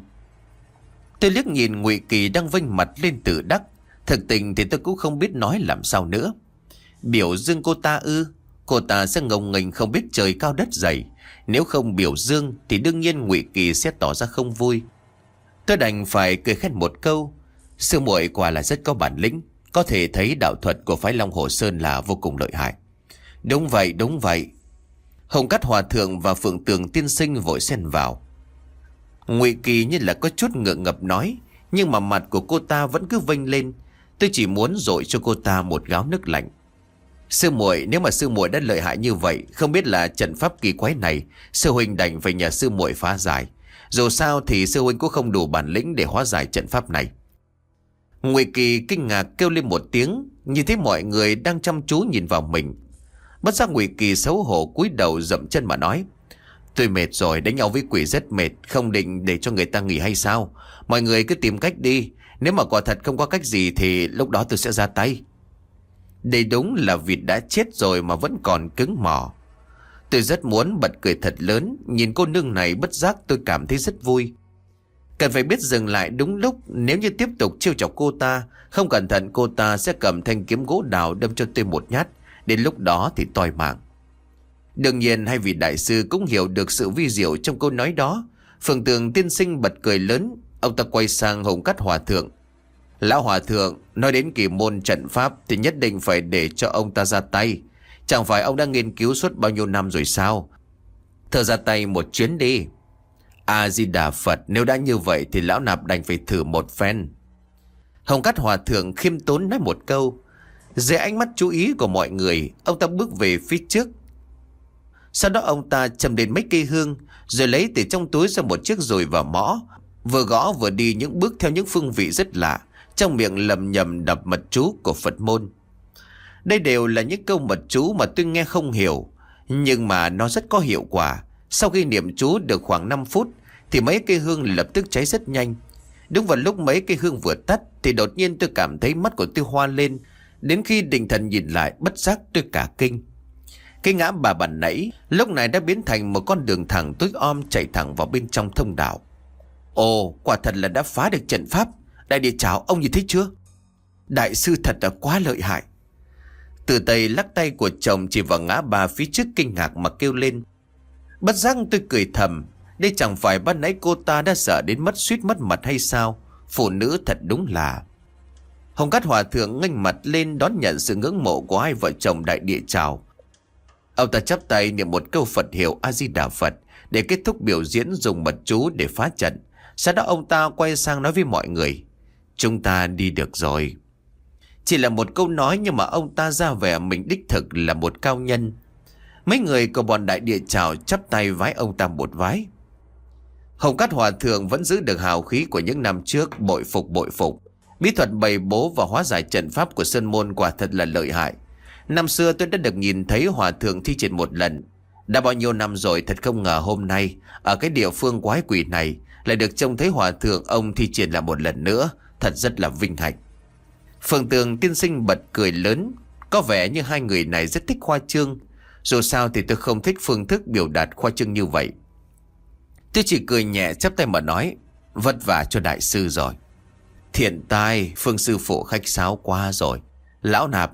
Tôi liếc nhìn Ngụy Kỳ đang vênh mặt lên tự đắc. Thực tình thì tôi cũng không biết nói làm sao nữa. Biểu dương cô ta ư? Cô ta sẽ ngông nghênh không biết trời cao đất dày. Nếu không biểu dương thì đương nhiên Ngụy Kỳ sẽ tỏ ra không vui. Tôi đành phải cười khen một câu. Sư muội quả là rất có bản lĩnh. Có thể thấy đạo thuật của phái Long Hồ Sơn là vô cùng lợi hại. Đúng vậy, đúng vậy. Hồng Cát Hòa Thượng và Phượng Tường Tiên Sinh vội xen vào. Ngụy Kỳ như là có chút ngượng ngập nói, nhưng mà mặt của cô ta vẫn cứ vênh lên. Tôi chỉ muốn dội cho cô ta một gáo nước lạnh. Sư muội, nếu mà sư muội đã lợi hại như vậy, không biết là trận pháp kỳ quái này sư huynh đành phải nhờ sư muội phá giải. Dù sao thì sư huynh cũng không đủ bản lĩnh để hóa giải trận pháp này. Ngụy Kỳ kinh ngạc kêu lên một tiếng, nhìn thấy mọi người đang chăm chú nhìn vào mình. Bất giác Ngụy Kỳ xấu hổ cúi đầu dậm chân mà nói: Tôi mệt rồi, đánh nhau với quỷ rất mệt, không định để cho người ta nghỉ hay sao? Mọi người cứ tìm cách đi, nếu mà quả thật không có cách gì thì lúc đó tôi sẽ ra tay. Đây đúng là vịt đã chết rồi mà vẫn còn cứng mỏ. Tôi rất muốn bật cười thật lớn, nhìn cô nương này bất giác tôi cảm thấy rất vui. Cần phải biết dừng lại đúng lúc, nếu như tiếp tục trêu chọc cô ta, không cẩn thận cô ta sẽ cầm thanh kiếm gỗ đào đâm cho tôi một nhát, đến lúc đó thì toi mạng. Đương nhiên hai vị đại sư cũng hiểu được sự vi diệu trong câu nói đó. Phượng Tường tiên sinh bật cười lớn, ông ta quay sang Hồng Cát Hòa thượng: Lão hòa thượng, nói đến kỳ môn trận pháp thì nhất định phải để cho ông ta ra tay. Chẳng phải ông đã nghiên cứu suốt bao nhiêu năm rồi sao? Thở ra tay một chuyến đi. A-di-đà Phật, nếu đã như vậy thì lão nạp đành phải thử một phen. Hồng Cát Hòa thượng khiêm tốn nói một câu. Dưới ánh mắt chú ý của mọi người, ông ta bước về phía trước. Sau đó ông ta châm đến mấy cây hương, rồi lấy từ trong túi ra một chiếc dùi và mõ, vừa gõ vừa đi những bước theo những phương vị rất lạ, trong miệng lầm nhầm đọc mật chú của Phật môn. Đây đều là những câu mật chú mà tôi nghe không hiểu, nhưng mà nó rất có hiệu quả. Sau khi niệm chú được khoảng năm phút thì mấy cây hương lập tức cháy rất nhanh. Đúng vào lúc mấy cây hương vừa tắt thì đột nhiên tôi cảm thấy mắt của tôi hoa lên. Đến khi định thần nhìn lại, bất giác tôi cả kinh. Cái ngã bà bản nãy lúc này đã biến thành một con đường thẳng tối om chạy thẳng vào bên trong thông đạo. Ồ, quả thật là đã phá được trận pháp. Đại địa chào, ông nhìn thấy chưa? Đại sư thật là quá lợi hại. Từ Tây lắc tay của chồng chỉ vào ngã bà phía trước kinh ngạc mà kêu lên. Bất giác tôi cười thầm, đây chẳng phải ban nãy cô ta đã sợ đến mất suýt mất mặt hay sao? Phụ nữ thật đúng là. Hồng Cát Hòa thượng nghênh mặt lên đón nhận sự ngưỡng mộ của hai vợ chồng Đại Địa chào. Ông ta chắp tay niệm một câu Phật hiệu A-di-đà Phật để kết thúc biểu diễn dùng mật chú để phá trận. Sau đó ông ta quay sang nói với mọi người: Chúng ta đi được rồi. Chỉ là một câu nói nhưng mà ông ta ra vẻ mình đích thực là một cao nhân. Mấy người của bọn Đại Địa chào chắp tay vái ông ta một vái. Hồng Cát Hòa thượng vẫn giữ được hào khí của những năm trước, bội phục bội phục. Bí thuật bày bố và hóa giải trận pháp của Sơn Môn quả thật là lợi hại. Năm xưa tôi đã được nhìn thấy Hòa thượng thi triển một lần. Đã bao nhiêu năm rồi, thật không ngờ hôm nay ở cái địa phương quái quỷ này lại được trông thấy Hòa thượng ông thi triển lại một lần nữa. Thật rất là vinh hạnh. Phượng Tường tiên sinh bật cười lớn. Có vẻ như hai người này rất thích khoa trương. Dù sao thì tôi không thích phương thức biểu đạt khoa trương như vậy. Tôi chỉ cười nhẹ chắp tay mà nói: Vất vả cho đại sư rồi. Thiện tai, Phương sư phụ khách sáo quá rồi. Lão nạp...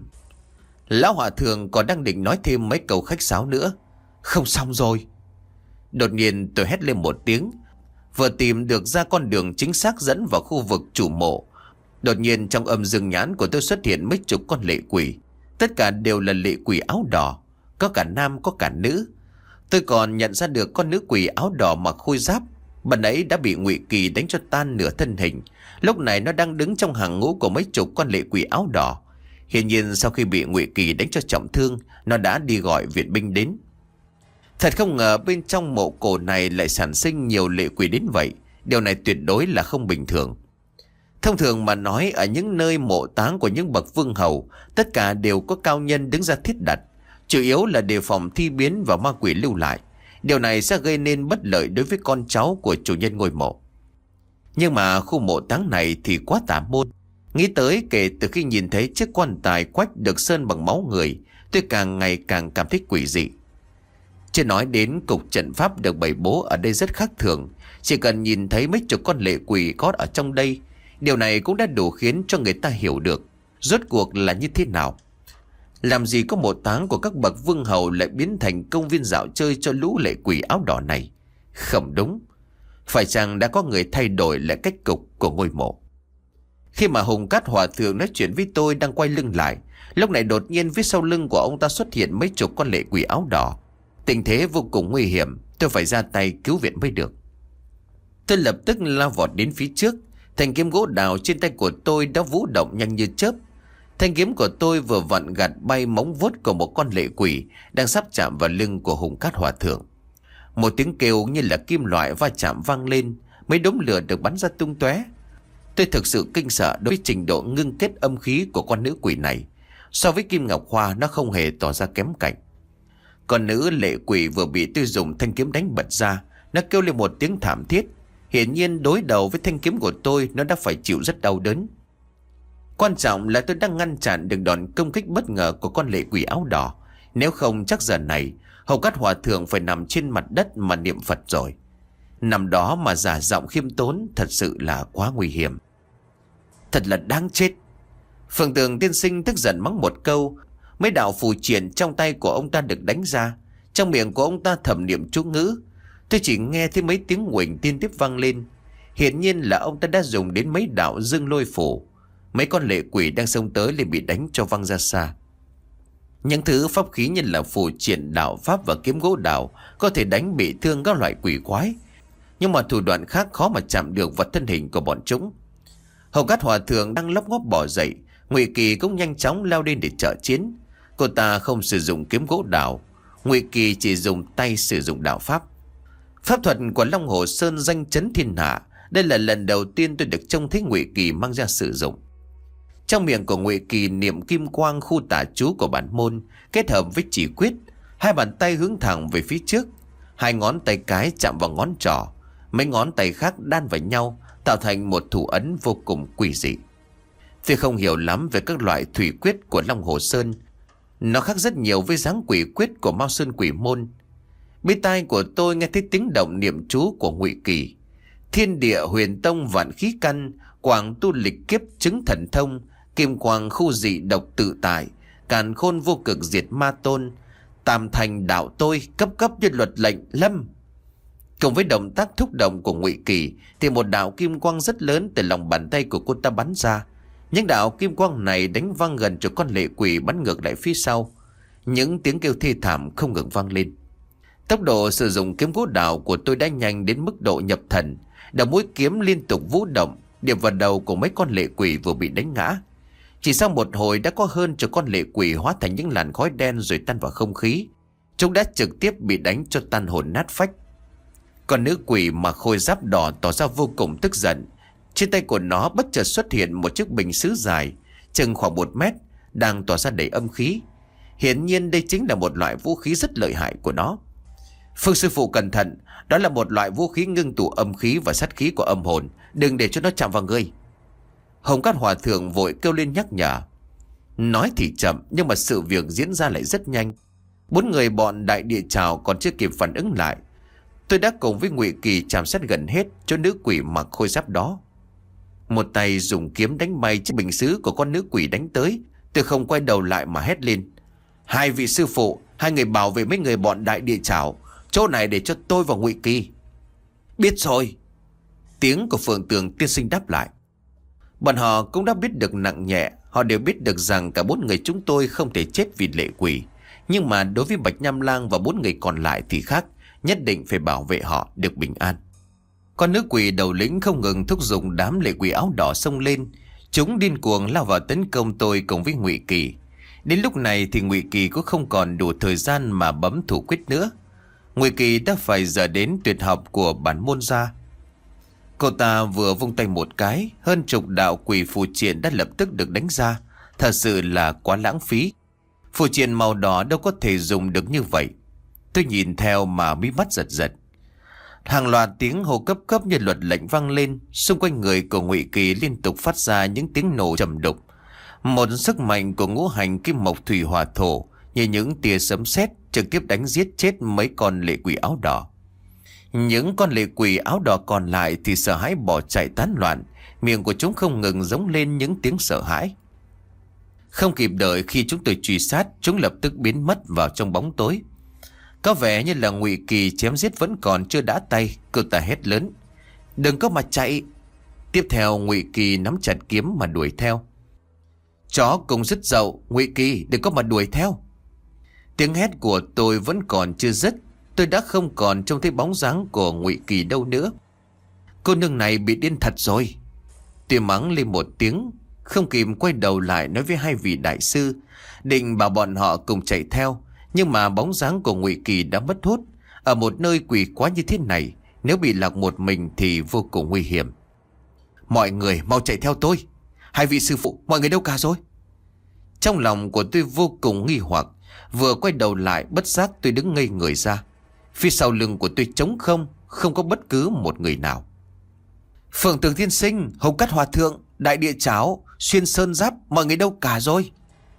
Lão hòa thượng còn đang định nói thêm mấy câu khách sáo nữa. Không xong rồi. Đột nhiên tôi hét lên một tiếng. Vừa tìm được ra con đường chính xác dẫn vào khu vực chủ mộ, đột nhiên trong âm dương nhãn của tôi xuất hiện mấy chục con lệ quỷ. Tất cả đều là lệ quỷ áo đỏ, có cả nam có cả nữ. Tôi còn nhận ra được con nữ quỷ áo đỏ mặc khôi giáp ban ấy đã bị Ngụy Kỳ đánh cho tan nửa thân hình. Lúc này nó đang đứng trong hàng ngũ của mấy chục con lệ quỷ áo đỏ. Hiển nhiên sau khi bị Ngụy Kỳ đánh cho trọng thương, nó đã đi gọi viện binh đến. Thật không ngờ bên trong mộ cổ này lại sản sinh nhiều lệ quỷ đến vậy. Điều này tuyệt đối là không bình thường. Thông thường mà nói, ở những nơi mộ táng của những bậc vương hầu, tất cả đều có cao nhân đứng ra thiết đặt, chủ yếu là đề phòng thi biến và ma quỷ lưu lại. Điều này sẽ gây nên bất lợi đối với con cháu của chủ nhân ngôi mộ. Nhưng mà khu mộ táng này thì quá tà môn. Nghĩ tới kể từ khi nhìn thấy chiếc quan tài quách được sơn bằng máu người, tôi càng ngày càng cảm thấy quỷ dị. Chưa nói đến cục trận pháp được bày bố ở đây rất khác thường. Chỉ cần nhìn thấy mấy chục con lệ quỷ có ở trong đây, điều này cũng đã đủ khiến cho người ta hiểu được rốt cuộc là như thế nào. Làm gì có mộ táng của các bậc vương hầu lại biến thành công viên dạo chơi cho lũ lệ quỷ áo đỏ này? Không đúng. Phải chăng đã có người thay đổi lại cách cục của ngôi mộ? Khi mà Hồng Cát Hòa thượng nói chuyện với tôi đang quay lưng lại, lúc này đột nhiên phía sau lưng của ông ta xuất hiện mấy chục con lệ quỷ áo đỏ. Tình thế vô cùng nguy hiểm, tôi phải ra tay cứu viện mới được. Tôi lập tức lao vọt đến phía trước. Thanh kiếm gỗ đào trên tay của tôi đã vũ động nhanh như chớp. Thanh kiếm của tôi vừa vặn gạt bay móng vuốt của một con lệ quỷ đang sắp chạm vào lưng của Hùng Cát Hòa Thượng. Một tiếng kêu như là kim loại va chạm vang lên, mấy đốm lửa được bắn ra tung tóe. Tôi thực sự kinh sợ đối với trình độ ngưng kết âm khí của con nữ quỷ này. So với Kim Ngọc Hoa, nó không hề tỏ ra kém cạnh. Con nữ lệ quỷ vừa bị tôi dùng thanh kiếm đánh bật ra, nó kêu lên một tiếng thảm thiết. Hiển nhiên đối đầu với thanh kiếm của tôi, nó đã phải chịu rất đau đớn. Quan trọng là tôi đang ngăn chặn được đòn công kích bất ngờ của con lệ quỷ áo đỏ. Nếu không chắc giờ này Hồng Cát Hòa Thượng phải nằm trên mặt đất mà niệm Phật rồi. Nằm đó mà giả giọng khiêm tốn thật sự là quá nguy hiểm. Thật là đáng chết. Phượng Tường tiên sinh tức giận mắng một câu. Mấy đạo phù triện trong tay của ông ta được đánh ra. Trong miệng của ông ta thầm niệm chú ngữ. Tôi chỉ nghe thấy mấy tiếng nguỳnh tiên tiếp vang lên. Hiển nhiên là ông ta đã dùng đến mấy đạo dương lôi phủ. Mấy con lệ quỷ đang xông tới liền bị đánh cho văng ra xa. Những thứ pháp khí như là phù triện đạo pháp và kiếm gỗ đào có thể đánh bị thương các loại quỷ quái, nhưng mà thủ đoạn khác khó mà chạm được vào thân hình của bọn chúng. Hồng Cát Hòa Thượng đang lóc ngóp bò dậy, Ngụy Kỳ cũng nhanh chóng leo lên để trợ chiến. Cô ta không sử dụng kiếm gỗ đào, Ngụy Kỳ chỉ dùng tay sử dụng đạo pháp. Pháp thuật của Long Hồ Sơn danh chấn thiên hạ. Đây là lần đầu tiên tôi được trông thấy Ngụy Kỳ mang ra sử dụng. Trong miệng của Ngụy Kỳ niệm kim quang khu tả chú của bản môn kết hợp với chỉ quyết. Hai bàn tay hướng thẳng về phía trước, hai ngón tay cái chạm vào ngón trỏ, mấy ngón tay khác đan vào nhau tạo thành một thủ ấn vô cùng quỷ dị. Tôi không hiểu lắm về các loại thủy quyết của Long Hồ Sơn. Nó khác rất nhiều với dáng quỷ quyết của Mao Sơn Quỷ Môn. Bên tai của tôi nghe thấy tiếng động niệm chú của Ngụy Kỳ. Thiên địa huyền tông vạn khí căn, quảng tu lịch kiếp chứng thần thông, kim quang khu dị độc tự tại, càn khôn vô cực diệt ma tôn, tam thành đạo tôi, cấp cấp như luật lệnh lâm. Cùng với động tác thúc động của Ngụy Kỳ thì một đạo kim quang rất lớn từ lòng bàn tay của cô ta bắn ra. Những đạo kim quang này đánh văng gần cho con lệ quỷ bắn ngược lại phía sau. Những tiếng kêu thê thảm không ngừng vang lên. Tốc độ sử dụng kiếm gỗ đào của tôi đã nhanh đến mức độ nhập thần. Đầu mũi kiếm liên tục vũ động, điểm vào đầu của mấy con lệ quỷ vừa bị đánh ngã. Chỉ sau một hồi đã có hơn cho con lệ quỷ hóa thành những làn khói đen rồi tan vào không khí. Chúng đã trực tiếp bị đánh cho tan hồn nát phách. Con nữ quỷ mà khôi giáp đỏ tỏ ra vô cùng tức giận. Trên tay của nó bất chợt xuất hiện một chiếc bình sứ dài, chừng khoảng một mét, đang tỏa ra đầy âm khí. Hiển nhiên đây chính là một loại vũ khí rất lợi hại của nó. Phương sư phụ cẩn thận, đó là một loại vũ khí ngưng tụ âm khí và sát khí của âm hồn, đừng để cho nó chạm vào ngươi. Hồng Cát Hòa Thượng vội kêu lên nhắc nhở. Nói thì chậm nhưng mà sự việc diễn ra lại rất nhanh. Bốn người bọn Đại Địa Trảo còn chưa kịp phản ứng lại. Tôi đã cùng với Ngụy Kỳ chạm sát gần hết cho nữ quỷ mặc khôi giáp đó. Một tay dùng kiếm đánh bay chiếc bình sứ của con nữ quỷ đánh tới. Tôi không quay đầu lại mà hét lên. Hai vị sư phụ, hai người bảo vệ mấy người bọn Đại Địa Trảo, chỗ này để cho tôi và Ngụy Kỳ. Biết rồi. Tiếng của Phượng Tường tiên sinh đáp lại. Bọn họ cũng đã biết được nặng nhẹ. Họ đều biết được rằng cả bốn người chúng tôi không thể chết vì lệ quỷ. Nhưng mà đối với Bạch Nham Lang và bốn người còn lại thì khác. Nhất định phải bảo vệ họ được bình an. Con nữ quỷ đầu lĩnh không ngừng thúc giục đám lệ quỷ áo đỏ xông lên. Chúng điên cuồng lao vào tấn công tôi cùng với Ngụy Kỳ. Đến lúc này thì Ngụy Kỳ cũng không còn đủ thời gian mà bấm thủ quyết nữa. Ngụy Kỳ đã phải giờ đến tuyệt học của bản môn ra. Cô ta vừa vung tay một cái, hơn chục đạo quỷ phù triện đã lập tức được đánh ra. Thật sự là quá lãng phí. Phù triện màu đỏ đâu có thể dùng được như vậy. Tôi nhìn theo mà mí mắt giật giật. Hàng loạt tiếng hô cấp cấp như luật lệnh vang lên. Xung quanh người của Ngụy Kỳ liên tục phát ra những tiếng nổ trầm đục. Một sức mạnh của ngũ hành kim mộc thủy hỏa thổ như những tia sấm sét trực tiếp đánh giết chết mấy con lệ quỷ áo đỏ. Những con lệ quỷ áo đỏ còn lại thì sợ hãi bỏ chạy tán loạn. Miệng của chúng không ngừng giống lên những tiếng sợ hãi. Không kịp đợi khi chúng tôi truy sát, chúng lập tức biến mất vào trong bóng tối. Có vẻ như là Ngụy Kỳ chém giết vẫn còn chưa đã tay. Cô ta hét lớn. Đừng có mà chạy. Tiếp theo Ngụy Kỳ nắm chặt kiếm mà đuổi theo. Chó cùng dứt dậu, Ngụy Kỳ đừng có mà đuổi theo. Tiếng hét của tôi vẫn còn chưa dứt. Tôi đã không còn trông thấy bóng dáng của Ngụy Kỳ đâu nữa. Cô nương này bị điên thật rồi. Tôi mắng lên một tiếng. không kịp quay đầu lại nói với hai vị đại sư, định bảo bọn họ cùng chạy theo. Nhưng mà bóng dáng của Ngụy Kỳ đã mất hút. Ở một nơi quỷ quá như thế này, nếu bị lạc một mình thì vô cùng nguy hiểm. Mọi người mau chạy theo tôi. Hai vị sư phụ, mọi người đâu cả rồi? Trong lòng của tôi vô cùng nghi hoặc. Vừa quay đầu lại bất giác tôi đứng ngây người ra. Phía sau lưng của tôi trống không, không có bất cứ một người nào. Phượng Tường Tiên Sinh, Hồng Cát Hòa Thượng, Đại Địa Cháo, Xuyên Sơn Giáp, mọi người đâu cả rồi?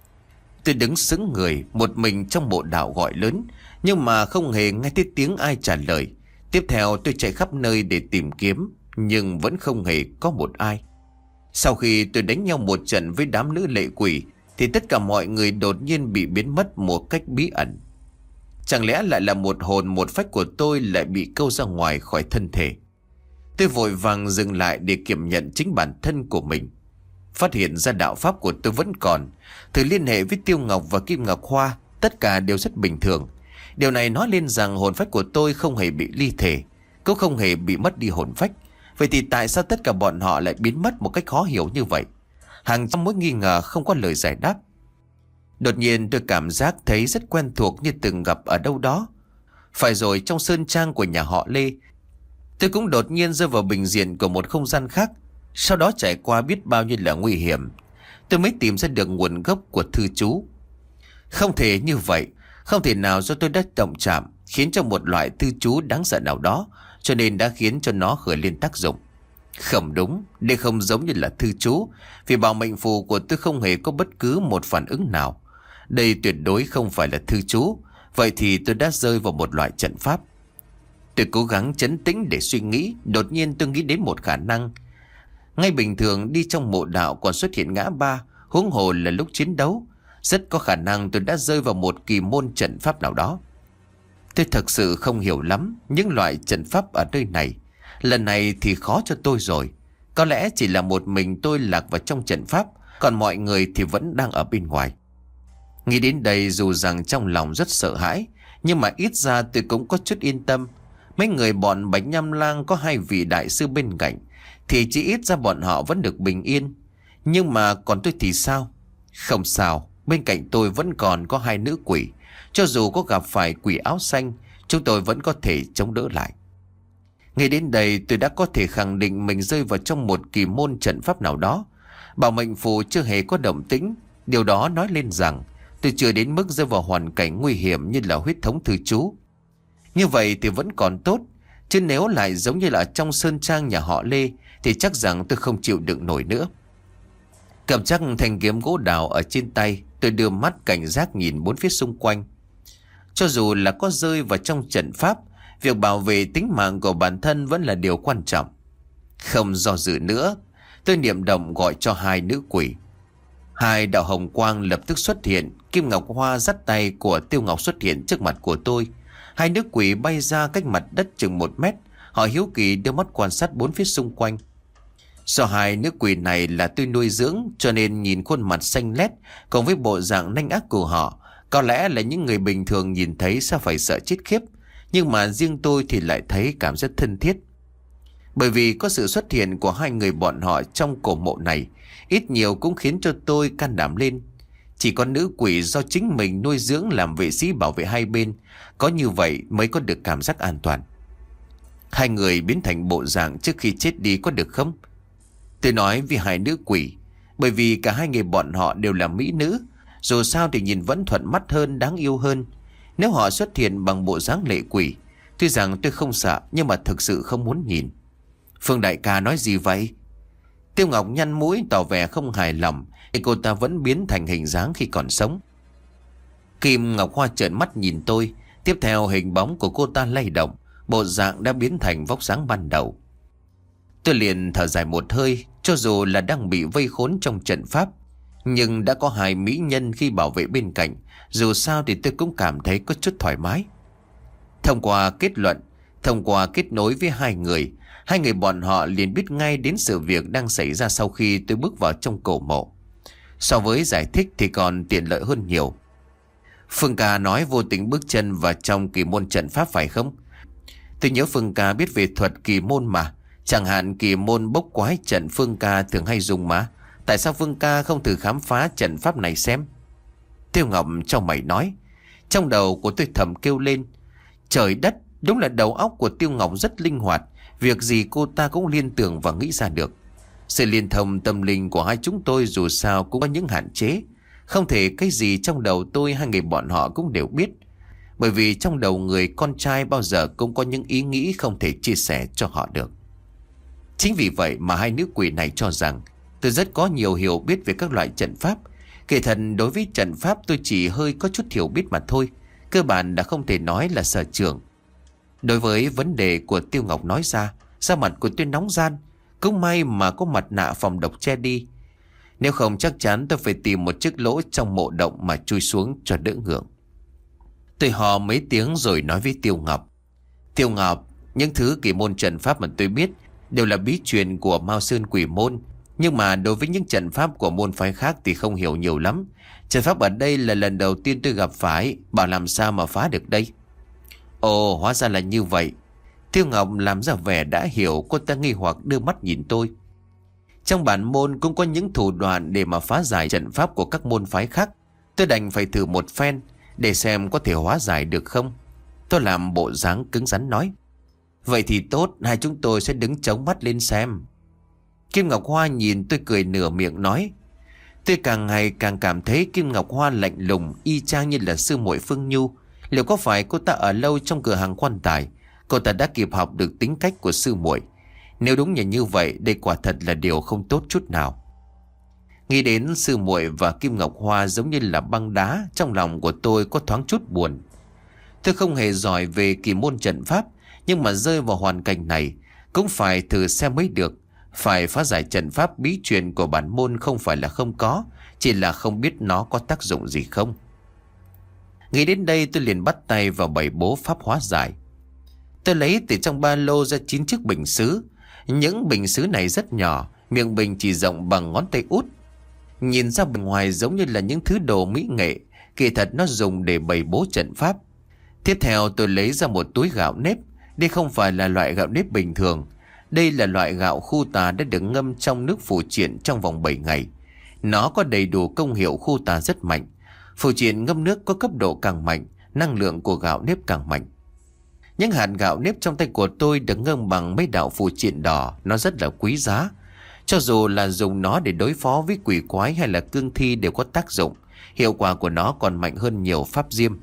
Tôi đứng sững người, một mình trong mộ đạo gọi lớn, nhưng mà không hề nghe thấy tiếng ai trả lời. Tiếp theo tôi chạy khắp nơi để tìm kiếm, nhưng vẫn không hề có một ai. Sau khi tôi đánh nhau một trận với đám nữ lệ quỷ, thì tất cả mọi người đột nhiên bị biến mất một cách bí ẩn. Chẳng lẽ lại là một hồn một phách của tôi lại bị câu ra ngoài khỏi thân thể? Tôi vội vàng dừng lại để kiểm nhận chính bản thân của mình. Phát hiện ra đạo pháp của tôi vẫn còn. Thử liên hệ với Tiêu Ngọc và Kim Ngọc Hoa, tất cả đều rất bình thường. Điều này nói lên rằng hồn phách của tôi không hề bị ly thể, cũng không hề bị mất đi hồn phách. Vậy thì tại sao tất cả bọn họ lại biến mất một cách khó hiểu như vậy? Hàng trăm mối nghi ngờ không có lời giải đáp. Đột nhiên tôi cảm giác thấy rất quen thuộc, như từng gặp ở đâu đó. Phải rồi, trong sơn trang của nhà họ Lê. Tôi cũng đột nhiên rơi vào bình diện của một không gian khác. Sau đó trải qua biết bao nhiêu là nguy hiểm, tôi mới tìm ra được nguồn gốc của thư chú. Không thể như vậy. Không thể nào do tôi đã động chạm khiến cho một loại thư chú đáng sợ nào đó, cho nên đã khiến cho nó khởi lên tác dụng. Không đúng, đây không giống như là thư chú, vì bảo mệnh phù của tôi không hề có bất cứ một phản ứng nào. Đây tuyệt đối không phải là thư chú. Vậy thì tôi đã rơi vào một loại trận pháp. Tôi cố gắng trấn tĩnh để suy nghĩ. Đột nhiên tôi nghĩ đến một khả năng. Ngay bình thường đi trong mộ đạo còn xuất hiện ngã ba, huống hồ là lúc chiến đấu. Rất có khả năng tôi đã rơi vào một kỳ môn trận pháp nào đó. Tôi thật sự không hiểu lắm những loại trận pháp ở nơi này. Lần này thì khó cho tôi rồi. Có lẽ chỉ là một mình tôi lạc vào trong trận pháp, còn mọi người thì vẫn đang ở bên ngoài. Nghĩ đến đây, dù rằng trong lòng rất sợ hãi, nhưng mà ít ra tôi cũng có chút yên tâm. Mấy người bọn Bạch Nham Lang có hai vị đại sư bên cạnh, thì chỉ ít ra bọn họ vẫn được bình yên. Nhưng mà còn tôi thì sao? Không sao, bên cạnh tôi vẫn còn có hai nữ quỷ. Cho dù có gặp phải quỷ áo xanh, chúng tôi vẫn có thể chống đỡ lại. Ngay đến đây tôi đã có thể khẳng định mình rơi vào trong một kỳ môn trận pháp nào đó. Bảo mệnh phù chưa hề có động tĩnh. Điều đó nói lên rằng tôi chưa đến mức rơi vào hoàn cảnh nguy hiểm như là huyết thống thư chú. Như vậy thì vẫn còn tốt. Chứ nếu lại giống như là trong sơn trang nhà họ Lê, thì chắc rằng tôi không chịu đựng nổi nữa. Cầm chắc thanh kiếm gỗ đào ở trên tay, tôi đưa mắt cảnh giác nhìn bốn phía xung quanh. Cho dù là có rơi vào trong trận pháp, việc bảo vệ tính mạng của bản thân vẫn là điều quan trọng. Không do dự nữa, tôi niệm động gọi cho hai nữ quỷ. Hai đạo hồng quang lập tức xuất hiện. Kim Ngọc Hoa dắt tay của Tiêu Ngọc xuất hiện trước mặt của tôi. Hai nữ quỷ bay ra cách mặt đất chừng một mét. Họ hiếu kỳ đưa mắt quan sát bốn phía xung quanh. Do hai nữ quỷ này là tôi nuôi dưỡng, cho nên nhìn khuôn mặt xanh lét cùng với bộ dạng nanh ác của họ, có lẽ là những người bình thường nhìn thấy sao phải sợ chết khiếp. Nhưng mà riêng tôi thì lại thấy cảm giác thân thiết. Bởi vì có sự xuất hiện của hai người bọn họ trong cổ mộ này, ít nhiều cũng khiến cho tôi can đảm lên. Chỉ có nữ quỷ do chính mình nuôi dưỡng làm vệ sĩ bảo vệ hai bên, có như vậy mới có được cảm giác an toàn. Hai người biến thành bộ dạng trước khi chết đi có được không? Tôi nói vì hai nữ quỷ, bởi vì cả hai người bọn họ đều là mỹ nữ, dù sao thì nhìn vẫn thuận mắt hơn, đáng yêu hơn. Nếu họ xuất hiện bằng bộ dáng lệ quỷ, tuy rằng tôi không sợ, nhưng mà thực sự không muốn nhìn. Phương đại ca nói gì vậy? Tiêu Ngọc nhăn mũi tỏ vẻ không hài lòng, thì cô ta vẫn biến thành hình dáng khi còn sống. Kim Ngọc Hoa trợn mắt nhìn tôi, tiếp theo hình bóng của cô ta lay động, bộ dạng đã biến thành vóc dáng ban đầu. Tôi liền thở dài một hơi. Cho dù là đang bị vây khốn trong trận pháp, nhưng đã có hai mỹ nhân khi bảo vệ bên cạnh, dù sao thì tôi cũng cảm thấy có chút thoải mái. Thông qua kết luận, thông qua kết nối với hai người, hai người bọn họ liền biết ngay đến sự việc đang xảy ra sau khi tôi bước vào trong cổ mộ. So với giải thích thì còn tiện lợi hơn nhiều. Phương ca nói vô tình bước chân vào trong kỳ môn trận pháp phải không? Tôi nhớ Phương ca biết về thuật kỳ môn mà. Chẳng hạn kỳ môn bốc quái trận Phương ca thường hay dùng mà. Tại sao Vương ca không thử khám phá trận pháp này xem? Tiêu Ngọc trong mày nói. Trong đầu của tôi thầm kêu lên. Trời đất, đúng là đầu óc của Tiêu Ngọc rất linh hoạt. Việc gì cô ta cũng liên tưởng và nghĩ ra được. Sự liên thông tâm linh của hai chúng tôi dù sao cũng có những hạn chế. Không thể cái gì trong đầu tôi hai người bọn họ cũng đều biết. Bởi vì trong đầu người con trai bao giờ cũng có những ý nghĩ không thể chia sẻ cho họ được. Chính vì vậy mà hai nữ quỷ này cho rằng tôi rất có nhiều hiểu biết về các loại trận pháp. Kể thật đối với trận pháp tôi chỉ hơi có chút hiểu biết mà thôi. Cơ bản đã không thể nói là sở trường. Đối với vấn đề của Tiêu Ngọc nói ra, da mặt của tôi nóng ran. Cũng may mà có mặt nạ phòng độc che đi. Nếu không chắc chắn tôi phải tìm một chiếc lỗ trong mộ động mà chui xuống cho đỡ ngượng. Tôi hò mấy tiếng rồi nói với Tiêu Ngọc. Tiêu Ngọc, những thứ kỳ môn trận pháp mà tôi biết đều là bí truyền của Mao Sơn Quỷ Môn. Nhưng mà đối với những trận pháp của môn phái khác thì không hiểu nhiều lắm. Trận pháp ở đây là lần đầu tiên tôi gặp phải, bảo làm sao mà phá được đây? Ồ, hóa ra là như vậy. Tiêu Ngọc làm ra vẻ đã hiểu, cô ta nghi hoặc đưa mắt nhìn tôi. Trong bản môn cũng có những thủ đoạn để mà phá giải trận pháp của các môn phái khác. Tôi đành phải thử một phen để xem có thể hóa giải được không. Tôi làm bộ dáng cứng rắn nói. Vậy thì tốt, hai chúng tôi sẽ đứng chống mắt lên xem. Kim Ngọc Hoa nhìn tôi cười nửa miệng nói. Tôi càng ngày càng cảm thấy Kim Ngọc Hoa lạnh lùng, y chang như là sư muội Phương Nhu. Liệu có phải cô ta ở lâu trong cửa hàng quan tài, cô ta đã kịp học được tính cách của sư muội? Nếu đúng như như vậy, đây quả thật là điều không tốt chút nào. Nghĩ đến sư muội và Kim Ngọc Hoa giống như là băng đá, trong lòng của tôi có thoáng chút buồn. Tôi không hề giỏi về kỳ môn trận pháp, nhưng mà rơi vào hoàn cảnh này cũng phải thử xem mới được. Phải phá giải trận pháp bí truyền của bản môn không phải là không có, chỉ là không biết nó có tác dụng gì không. Nghĩ đến đây tôi liền bắt tay vào bày bố pháp hóa giải. Tôi lấy từ trong ba lô ra chín chiếc bình sứ. Những bình sứ này rất nhỏ, miệng bình chỉ rộng bằng ngón tay út. Nhìn ra bên ngoài giống như là những thứ đồ mỹ nghệ, kỳ thật nó dùng để bày bố trận pháp. Tiếp theo tôi lấy ra một túi gạo nếp. Đây không phải là loại gạo nếp bình thường. Đây là loại gạo khu tà đã được ngâm trong nước phù triện trong vòng bảy ngày. Nó có đầy đủ công hiệu khu tà rất mạnh. Phù triện ngâm nước có cấp độ càng mạnh, năng lượng của gạo nếp càng mạnh. Những hạt gạo nếp trong tay của tôi được ngâm bằng mấy đạo phù triện đỏ, nó rất là quý giá. Cho dù là dùng nó để đối phó với quỷ quái hay là cương thi đều có tác dụng. Hiệu quả của nó còn mạnh hơn nhiều pháp diêm.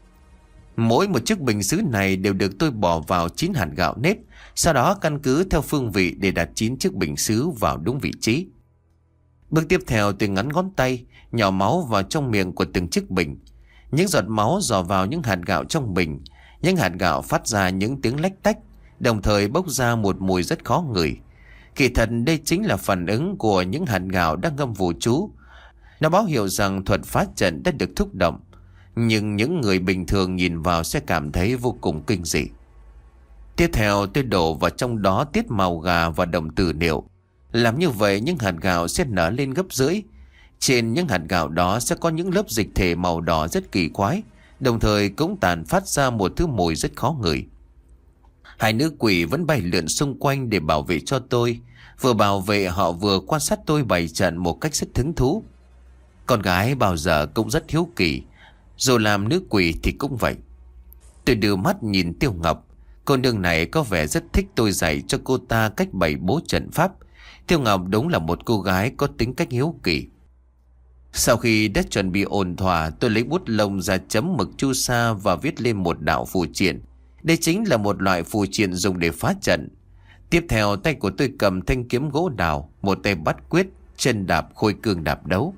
Mỗi một chiếc bình sứ này đều được tôi bỏ vào chín hạt gạo nếp. Sau đó căn cứ theo phương vị để đặt chín chiếc bình sứ vào đúng vị trí. Bước tiếp theo tôi ngắn ngón tay, nhỏ máu vào trong miệng của từng chiếc bình. Những giọt máu dò vào những hạt gạo trong bình. Những hạt gạo phát ra những tiếng lách tách, đồng thời bốc ra một mùi rất khó ngửi. Kỳ thật đây chính là phản ứng của những hạt gạo đang ngâm phù chú. Nó báo hiệu rằng thuật phá trận đã được thúc động. Nhưng những người bình thường nhìn vào sẽ cảm thấy vô cùng kinh dị. Tiếp theo tôi đổ vào trong đó tiết màu gà và đồng tử niệu. Làm như vậy những hạt gạo sẽ nở lên gấp rưỡi. Trên những hạt gạo đó sẽ có những lớp dịch thể màu đỏ rất kỳ quái, đồng thời cũng tàn phát ra một thứ mùi rất khó ngửi. Hai nữ quỷ vẫn bay lượn xung quanh để bảo vệ cho tôi. Vừa bảo vệ họ vừa quan sát tôi bày trận một cách rất hứng thú. Con gái bao giờ cũng rất hiếu kỳ, rồi làm nữ quỷ thì cũng vậy. Tôi đưa mắt nhìn Tiêu Ngọc. Cô nương này có vẻ rất thích tôi dạy cho cô ta cách bày bố trận pháp. Tiêu Ngọc đúng là một cô gái có tính cách hiếu kỳ. Sau khi đã chuẩn bị ổn thỏa, tôi lấy bút lông ra chấm mực chu sa và viết lên một đạo phù triện. Đây chính là một loại phù triện dùng để phá trận. Tiếp theo tay của tôi cầm thanh kiếm gỗ đào, một tay bắt quyết, chân đạp khôi cương đạp đấu.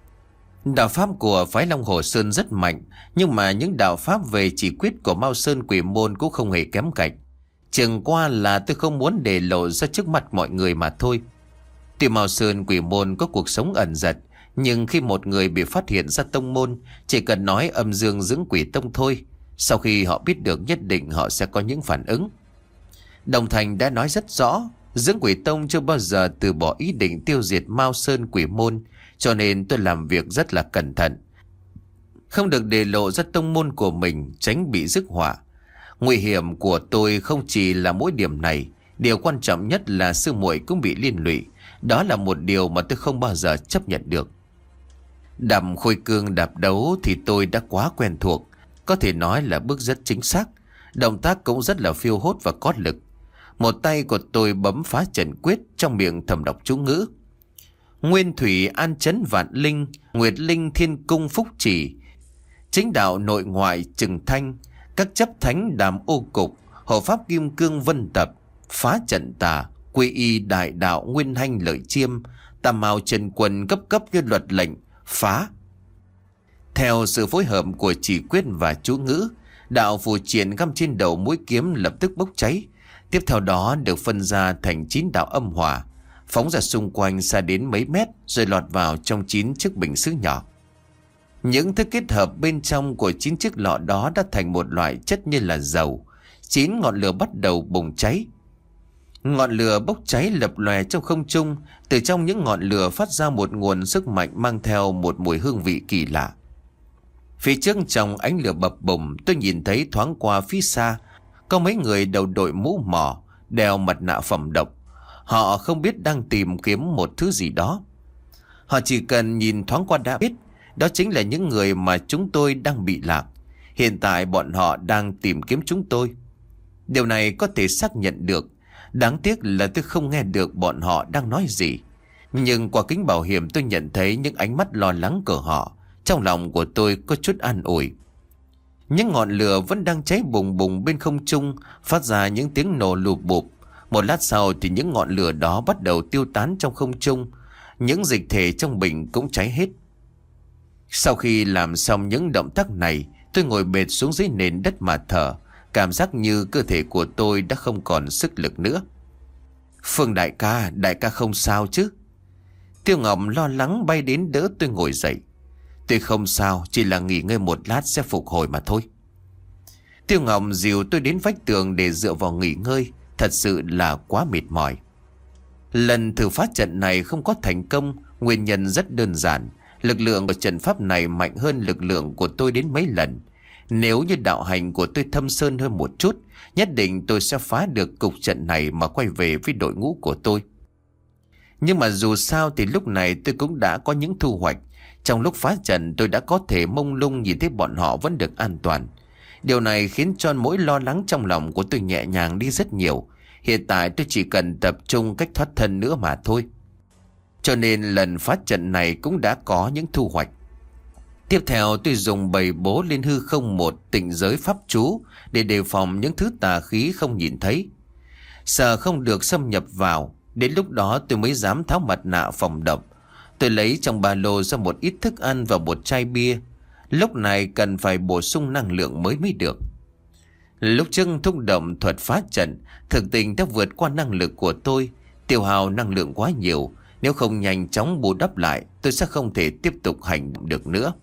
Đạo pháp của phái Long Hồ Sơn rất mạnh, nhưng mà những đạo pháp về chỉ quyết của Mao Sơn Quỷ Môn cũng không hề kém cạnh. Chẳng qua là tôi không muốn để lộ ra trước mặt mọi người mà thôi. Tuy Mao Sơn Quỷ Môn có cuộc sống ẩn dật, nhưng khi một người bị phát hiện ra tông môn, chỉ cần nói âm dương dưỡng quỷ tông thôi, sau khi họ biết được nhất định họ sẽ có những phản ứng. Đồng Thành đã nói rất rõ, dưỡng quỷ tông chưa bao giờ từ bỏ ý định tiêu diệt Mao Sơn Quỷ Môn, cho nên tôi làm việc rất là cẩn thận. Không được để lộ ra tông môn của mình, tránh bị rước họa. Nguy hiểm của tôi không chỉ là mỗi điểm này, Điều quan trọng nhất là sư muội cũng bị liên lụy. Đó là một điều mà tôi không bao giờ chấp nhận được. Đạp khôi cương đạp đấu thì tôi đã quá quen thuộc. Có thể nói là bước rất chính xác. Động tác cũng rất là phiêu hốt và có lực. Một tay của tôi bấm phá trận quyết, trong miệng thầm đọc chú ngữ. Nguyên thủy an chấn vạn linh, nguyệt linh thiên cung phúc chỉ. Chính đạo nội ngoại trừng thanh, các chấp thánh đàm ô cục, hộ pháp kim cương vân tập. Phá trận tà, quy y đại đạo nguyên hanh lợi chiêm. Tam mao trần quần cấp cấp như luật lệnh, phá. Theo sự phối hợp của chỉ quyết và chú ngữ, đạo phù triện găm trên đầu mũi kiếm lập tức bốc cháy. Tiếp theo đó được phân ra thành chín đạo âm hỏa, phóng ra xung quanh xa đến mấy mét, rồi lọt vào trong chín chiếc bình sứ nhỏ. Những thứ kết hợp bên trong của chín chiếc lọ đó đã thành một loại chất như là dầu. Chín ngọn lửa bắt đầu bùng cháy. Ngọn lửa bốc cháy lập lòe trong không trung. Từ trong những ngọn lửa phát ra một nguồn sức mạnh mang theo một mùi hương vị kỳ lạ. Phía trước trong ánh lửa bập bùng, tôi nhìn thấy thoáng qua phía xa có mấy người đầu đội mũ mỏ, đeo mặt nạ phẩm độc. Họ không biết đang tìm kiếm một thứ gì đó. Họ chỉ cần nhìn thoáng qua đã biết đó chính là những người mà chúng tôi đang bị lạc. Hiện tại bọn họ đang tìm kiếm chúng tôi. Điều này có thể xác nhận được. Đáng tiếc là tôi không nghe được bọn họ đang nói gì. Nhưng qua kính bảo hiểm tôi nhận thấy những ánh mắt lo lắng của họ. Trong lòng của tôi có chút an ủi. Những ngọn lửa vẫn đang cháy bùng bùng bên không trung, phát ra những tiếng nổ lụp bụp. Một lát sau thì những ngọn lửa đó bắt đầu tiêu tán trong không trung. Những dịch thể trong bình cũng cháy hết. Sau khi làm xong những động tác này, tôi ngồi bệt xuống dưới nền đất mà thở. Cảm giác như cơ thể của tôi đã không còn sức lực nữa. Phương đại ca, đại ca không sao chứ? Tiêu Ngọc lo lắng bay đến đỡ tôi ngồi dậy. Tôi không sao, chỉ là nghỉ ngơi một lát sẽ phục hồi mà thôi. Tiêu Ngọc dìu tôi đến vách tường để dựa vào nghỉ ngơi. Thật sự là quá mệt mỏi. Lần thử phá trận này không có thành công. Nguyên nhân rất đơn giản. Lực lượng của trận pháp này mạnh hơn lực lượng của tôi đến mấy lần. Nếu như đạo hành của tôi thâm sơn hơn một chút, nhất định tôi sẽ phá được cục trận này mà quay về với đội ngũ của tôi. Nhưng mà dù sao thì lúc này tôi cũng đã có những thu hoạch. Trong lúc phá trận tôi đã có thể mông lung nhìn thấy bọn họ vẫn được an toàn. Điều này khiến cho mỗi lo lắng trong lòng của tôi nhẹ nhàng đi rất nhiều. Hiện tại tôi chỉ cần tập trung cách thoát thân nữa mà thôi. Cho nên lần phá trận này cũng đã có những thu hoạch. Tiếp theo tôi dùng bầy bố lên hư không một tịnh giới pháp chú để đề phòng những thứ tà khí không nhìn thấy. Sợ không được xâm nhập vào, đến lúc đó tôi mới dám tháo mặt nạ phòng độc. Tôi lấy trong ba lô ra một ít thức ăn và một chai bia. Lúc này cần phải bổ sung năng lượng mới mới được. Lúc trước thúc động thuật phá trận, thực tình đã vượt qua năng lực của tôi, tiêu hao năng lượng quá nhiều. Nếu không nhanh chóng bù đắp lại, tôi sẽ không thể tiếp tục hành động được nữa.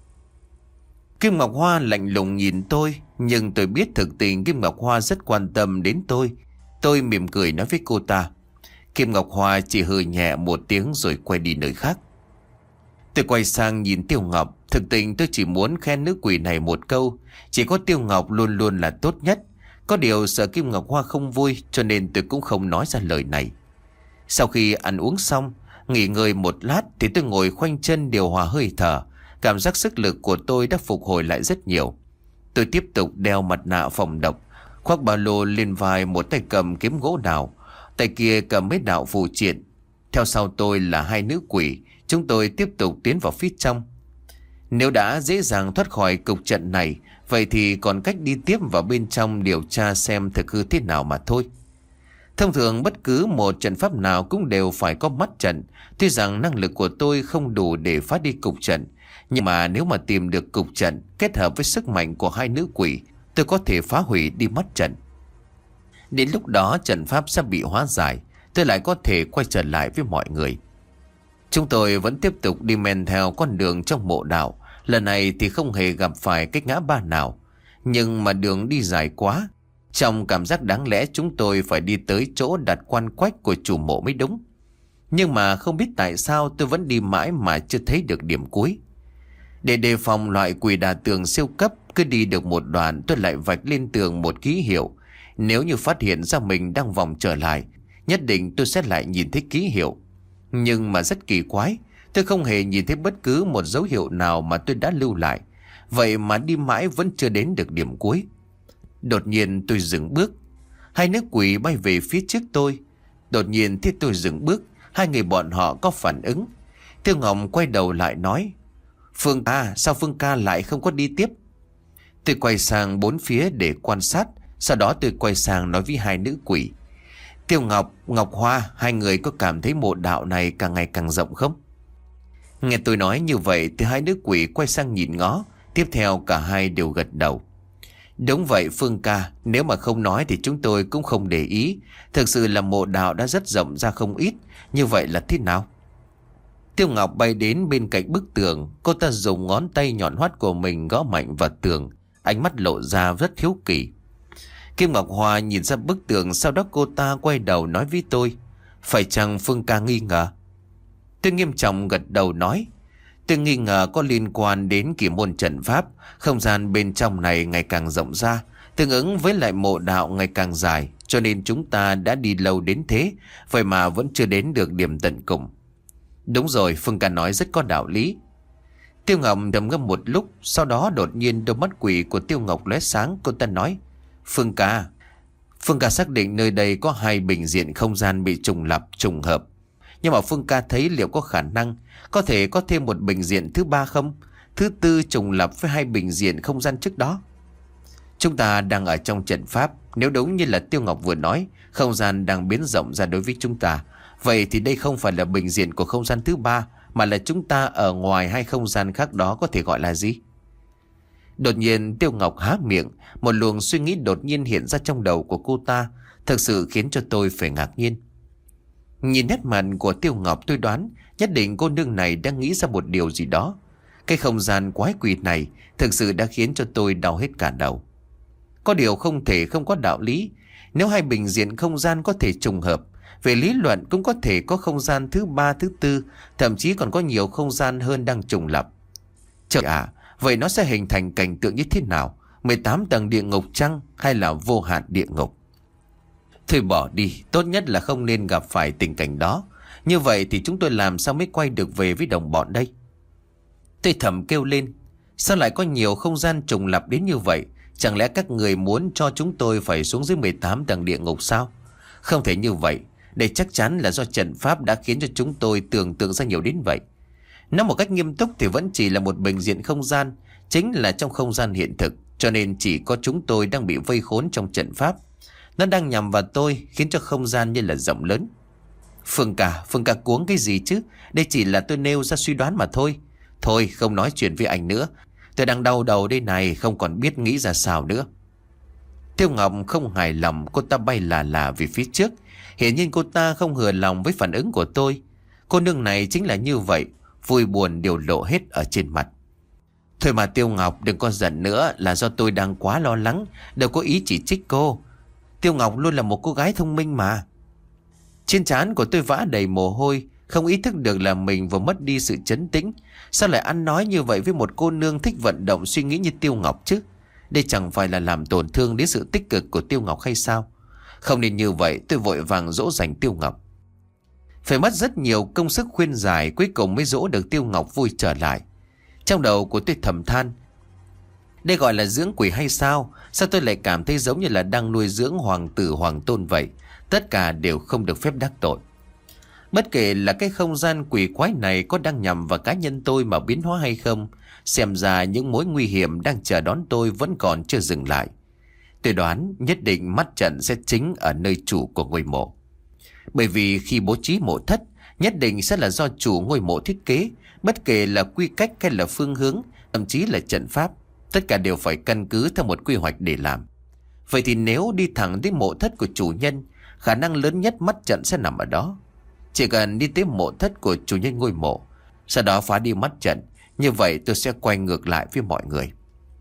Kim Ngọc Hoa lạnh lùng nhìn tôi, nhưng tôi biết thực tình Kim Ngọc Hoa rất quan tâm đến tôi. Tôi mỉm cười nói với cô ta. Kim Ngọc Hoa chỉ hừ nhẹ một tiếng rồi quay đi nơi khác. Tôi quay sang nhìn Tiêu Ngọc. Thực tình tôi chỉ muốn khen nữ quỷ này một câu. Chỉ có Tiêu Ngọc luôn luôn là tốt nhất. Có điều sợ Kim Ngọc Hoa không vui, cho nên tôi cũng không nói ra lời này. Sau khi ăn uống xong, nghỉ ngơi một lát thì tôi ngồi khoanh chân điều hòa hơi thở. Cảm giác sức lực của tôi đã phục hồi lại rất nhiều. Tôi tiếp tục đeo mặt nạ phòng độc, khoác ba lô lên vai, một tay cầm kiếm gỗ đào, tay kia cầm mấy đạo phù triện. Theo sau tôi là hai nữ quỷ. Chúng tôi tiếp tục tiến vào phía trong. Nếu đã dễ dàng thoát khỏi cục trận này, vậy thì còn cách đi tiếp vào bên trong điều tra xem thực hư thế nào mà thôi. Thông thường bất cứ một trận pháp nào cũng đều phải có mắt trận. Tuy rằng năng lực của tôi không đủ để phá đi cục trận, nhưng mà nếu mà tìm được cục trận kết hợp với sức mạnh của hai nữ quỷ, tôi có thể phá hủy đi mắt trận. Đến lúc đó trận pháp sẽ bị hóa giải, tôi lại có thể quay trở lại với mọi người. Chúng tôi vẫn tiếp tục đi men theo con đường trong mộ đạo. Lần này thì không hề gặp phải cái ngã ba nào, nhưng mà đường đi dài quá. Trong cảm giác đáng lẽ chúng tôi phải đi tới chỗ đặt quan quách của chủ mộ mới đúng. Nhưng mà không biết tại sao tôi vẫn đi mãi mà chưa thấy được điểm cuối. Để đề phòng loại quỷ đà tường siêu cấp, cứ đi được một đoạn tôi lại vạch lên tường một ký hiệu. Nếu như phát hiện ra mình đang vòng trở lại nhất định tôi sẽ lại nhìn thấy ký hiệu. Nhưng mà rất kỳ quái, tôi không hề nhìn thấy bất cứ một dấu hiệu nào mà tôi đã lưu lại. Vậy mà đi mãi vẫn chưa đến được điểm cuối. Đột nhiên tôi dừng bước. Hai nữ quỷ bay về phía trước tôi. Đột nhiên thấy tôi dừng bước, hai người bọn họ có phản ứng. Tiêu Ngọc quay đầu lại nói: Phương ca, sao Phương ca lại không có đi tiếp? Tôi quay sang bốn phía để quan sát. Sau đó tôi quay sang nói với hai nữ quỷ: Tiêu Ngọc, Ngọc Hoa, hai người có cảm thấy mộ đạo này càng ngày càng rộng không? Nghe tôi nói như vậy thì hai nữ quỷ quay sang nhìn ngó. Tiếp theo cả hai đều gật đầu. Đúng vậy Phương ca, nếu mà không nói thì chúng tôi cũng không để ý. Thực sự là mộ đạo đã rất rộng ra không ít. Như vậy là thế nào? Tiêu Ngọc bay đến bên cạnh bức tường. Cô ta dùng ngón tay nhọn hoắt của mình gõ mạnh vào tường. Ánh mắt lộ ra rất hiếu kỳ. Kim Ngọc Hoa nhìn ra bức tường. Sau đó cô ta quay đầu nói với tôi: Phải chăng Phương ca nghi ngờ? Tôi nghiêm trọng gật đầu nói: Tôi nghi ngờ có liên quan đến kỳ môn trận pháp. Không gian bên trong này ngày càng rộng ra, tương ứng với lại mộ đạo ngày càng dài, cho nên chúng ta đã đi lâu đến thế, vậy mà vẫn chưa đến được điểm tận cùng. Đúng rồi, Phương ca nói rất có đạo lý. Tiêu Ngọc trầm ngâm một lúc. Sau đó đột nhiên đôi mắt quỷ của Tiêu Ngọc lóe sáng. Cô ta nói: Phương ca, Phương ca xác định nơi đây có hai bình diện không gian bị trùng lặp trùng hợp. Nhưng mà Phương ca thấy liệu có khả năng có thể có thêm một bình diện thứ ba không? Thứ tư trùng lặp với hai bình diện không gian trước đó. Chúng ta đang ở trong trận pháp. Nếu đúng như là Tiêu Ngọc vừa nói, không gian đang biến rộng ra đối với chúng ta, vậy thì đây không phải là bình diện của không gian thứ ba, mà là chúng ta ở ngoài hai không gian khác đó có thể gọi là gì? Đột nhiên Tiêu Ngọc há miệng. Một luồng suy nghĩ đột nhiên hiện ra trong đầu của cô ta, thực sự khiến cho tôi phải ngạc nhiên. Nhìn nét mặt của Tiêu Ngọc, tôi đoán nhất định cô nương này đang nghĩ ra một điều gì đó. Cái không gian quái quỷ này thực sự đã khiến cho tôi đau hết cả đầu. Có điều không thể không có đạo lý. Nếu hai bình diện không gian có thể trùng hợp, về lý luận cũng có thể có không gian thứ ba, thứ tư, thậm chí còn có nhiều không gian hơn đang trùng lặp. Trời ạ, vậy nó sẽ hình thành cảnh tượng như thế nào? mười tám tầng địa ngục chăng, hay là vô hạn địa ngục? Thôi bỏ đi, tốt nhất là không nên gặp phải tình cảnh đó. Như vậy thì chúng tôi làm sao mới quay được về với đồng bọn đây? Tôi thầm kêu lên: Sao lại có nhiều không gian trùng lặp đến như vậy? Chẳng lẽ các người muốn cho chúng tôi phải xuống dưới mười tám tầng địa ngục sao? Không thể như vậy. Đây chắc chắn là do trận pháp đã khiến cho chúng tôi tưởng tượng ra nhiều đến vậy. Nói một cách nghiêm túc thì vẫn chỉ là một bình diện không gian, chính là trong không gian hiện thực, cho nên chỉ có chúng tôi đang bị vây khốn trong trận pháp. Nó đang nhằm vào tôi, khiến cho không gian như là rộng lớn. Phương ca, Phương ca cuống cái gì chứ? Đây chỉ là tôi nêu ra suy đoán mà thôi. Thôi không nói chuyện với anh nữa. Tôi đang đau đầu đây này, không còn biết nghĩ ra sao nữa. Tiêu Ngọc không hài lòng. Cô ta bay là là về phía trước. Hiển nhiên cô ta không hvừa lòng với phản ứng của tôi. Cô nương này chính là như vậy, vui buồn đều lộ hết ở trên mặt. Thôi mà Tiêu Ngọc đừng có giận nữa, là do tôi đang quá lo lắng, đâu có ý chỉ trích cô. Tiêu Ngọc luôn là một cô gái thông minh mà. Trên trán của tôi vã đầy mồ hôi, không ý thức được là mình vừa mất đi sự trấn tĩnh. Sao lại ăn nói như vậy với một cô nương thích vận động suy nghĩ như Tiêu Ngọc chứ? Đây chẳng phải là làm tổn thương đến sự tích cực của Tiêu Ngọc hay sao? Không nên như vậy. Tôi vội vàng dỗ dành Tiêu Ngọc. Phải mất rất nhiều công sức khuyên giải, cuối cùng mới dỗ được Tiêu Ngọc vui trở lại. Trong đầu của tôi thầm than: đây gọi là dưỡng quỷ hay sao? Sao tôi lại cảm thấy giống như là đang nuôi dưỡng hoàng tử hoàng tôn vậy? Tất cả đều không được phép đắc tội. Bất kể là cái không gian quỷ quái này có đang nhằm vào cá nhân tôi mà biến hóa hay không, xem ra những mối nguy hiểm đang chờ đón tôi vẫn còn chưa dừng lại. Tôi đoán nhất định mắt trận sẽ chính ở nơi chủ của ngôi mộ. Bởi vì khi bố trí mộ thất, nhất định sẽ là do chủ ngôi mộ thiết kế. Bất kể là quy cách hay là phương hướng, thậm chí là trận pháp, tất cả đều phải căn cứ theo một quy hoạch để làm. Vậy thì nếu đi thẳng đến mộ thất của chủ nhân, khả năng lớn nhất mắt trận sẽ nằm ở đó. Chỉ cần đi tới mộ thất của chủ nhân ngôi mộ, sau đó phá đi mắt trận, như vậy tôi sẽ quay ngược lại với mọi người.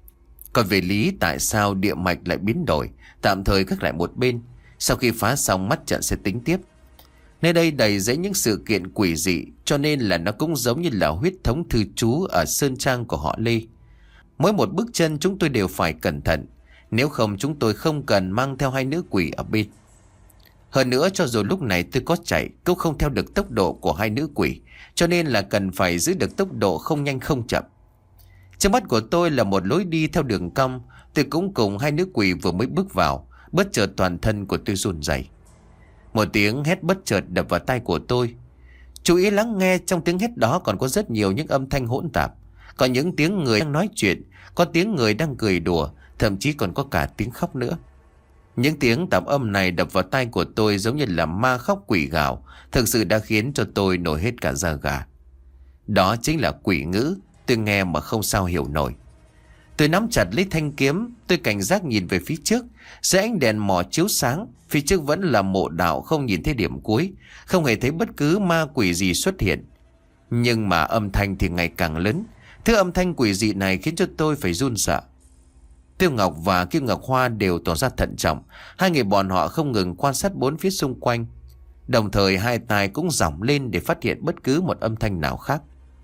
Còn về lý tại sao địa mạch lại biến đổi, tạm thời gác lại một bên. Sau khi phá xong mắt trận sẽ tính tiếp. Nơi đây đầy dẫy những sự kiện quỷ dị, cho nên là nó cũng giống như là huyết thống thư chú ở sơn trang của họ Lê. Mỗi một bước chân chúng tôi đều phải cẩn thận, nếu không chúng tôi không cần mang theo hai nữ quỷ ở bên. Hơn nữa cho dù lúc này tôi có chạy cũng không theo được tốc độ của hai nữ quỷ, cho nên là cần phải giữ được tốc độ không nhanh không chậm. Trước mắt của tôi là một lối đi theo đường cong. Tôi cũng cùng hai nữ quỷ vừa mới bước vào, bất chợt toàn thân của tôi run rẩy. Một tiếng hét bất chợt đập vào tai của tôi. Chú ý lắng nghe, trong tiếng hét đó còn có rất nhiều những âm thanh hỗn tạp. Có những tiếng người đang nói chuyện, có tiếng người đang cười đùa, thậm chí còn có cả tiếng khóc nữa. Những tiếng tạp âm này đập vào tai của tôi giống như là ma khóc quỷ gào, thực sự đã khiến cho tôi nổi hết cả da gà. Đó chính là quỷ ngữ, tôi nghe mà không sao hiểu nổi. Tôi nắm chặt lấy thanh kiếm, tôi cảnh giác nhìn về phía trước. Dưới ánh đèn mò chiếu sáng, phía trước vẫn là mộ đạo không nhìn thấy điểm cuối, không hề thấy bất cứ ma quỷ gì xuất hiện. Nhưng mà âm thanh thì ngày càng lớn. Thứ âm thanh quỷ dị này khiến cho tôi phải run sợ. Tiêu Ngọc và Kim Ngọc Hoa đều tỏ ra thận trọng. Hai người bọn họ không ngừng quan sát bốn phía xung quanh, đồng thời hai tai cũng dỏng lên để phát hiện bất cứ một âm thanh nào khác.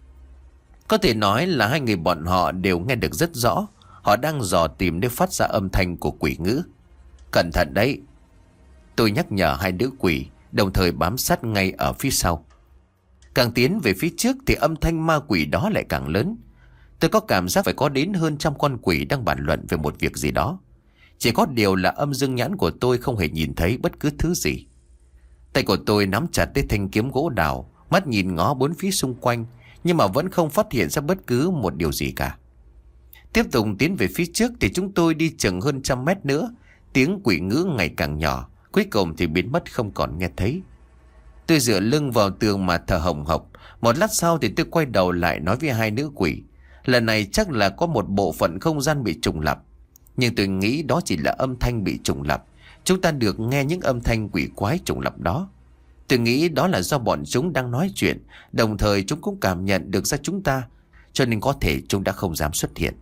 Có thể nói là hai người bọn họ đều nghe được rất rõ. Họ đang dò tìm để phát ra âm thanh của quỷ ngữ. Cẩn thận đấy, tôi nhắc nhở hai nữ quỷ, đồng thời bám sát ngay ở phía sau. Càng tiến về phía trước thì âm thanh ma quỷ đó lại càng lớn. Tôi có cảm giác phải có đến hơn trăm con quỷ đang bàn luận về một việc gì đó. Chỉ có điều là âm dương nhãn của tôi không hề nhìn thấy bất cứ thứ gì. Tay của tôi nắm chặt lấy thanh kiếm gỗ đào, mắt nhìn ngó bốn phía xung quanh, nhưng mà vẫn không phát hiện ra bất cứ một điều gì cả. Tiếp tục tiến về phía trước thì chúng tôi đi chừng hơn trăm mét nữa. Tiếng quỷ ngữ ngày càng nhỏ, cuối cùng thì biến mất không còn nghe thấy. Tôi dựa lưng vào tường mà thở hồng hộc. Một lát sau thì tôi quay đầu lại nói với hai nữ quỷ. Lần này chắc là có một bộ phận không gian bị trùng lặp, nhưng tôi nghĩ đó chỉ là âm thanh bị trùng lặp. Chúng ta được nghe những âm thanh quỷ quái trùng lặp đó. Tôi nghĩ đó là do bọn chúng đang nói chuyện, đồng thời chúng cũng cảm nhận được ra chúng ta, cho nên có thể chúng đã không dám xuất hiện.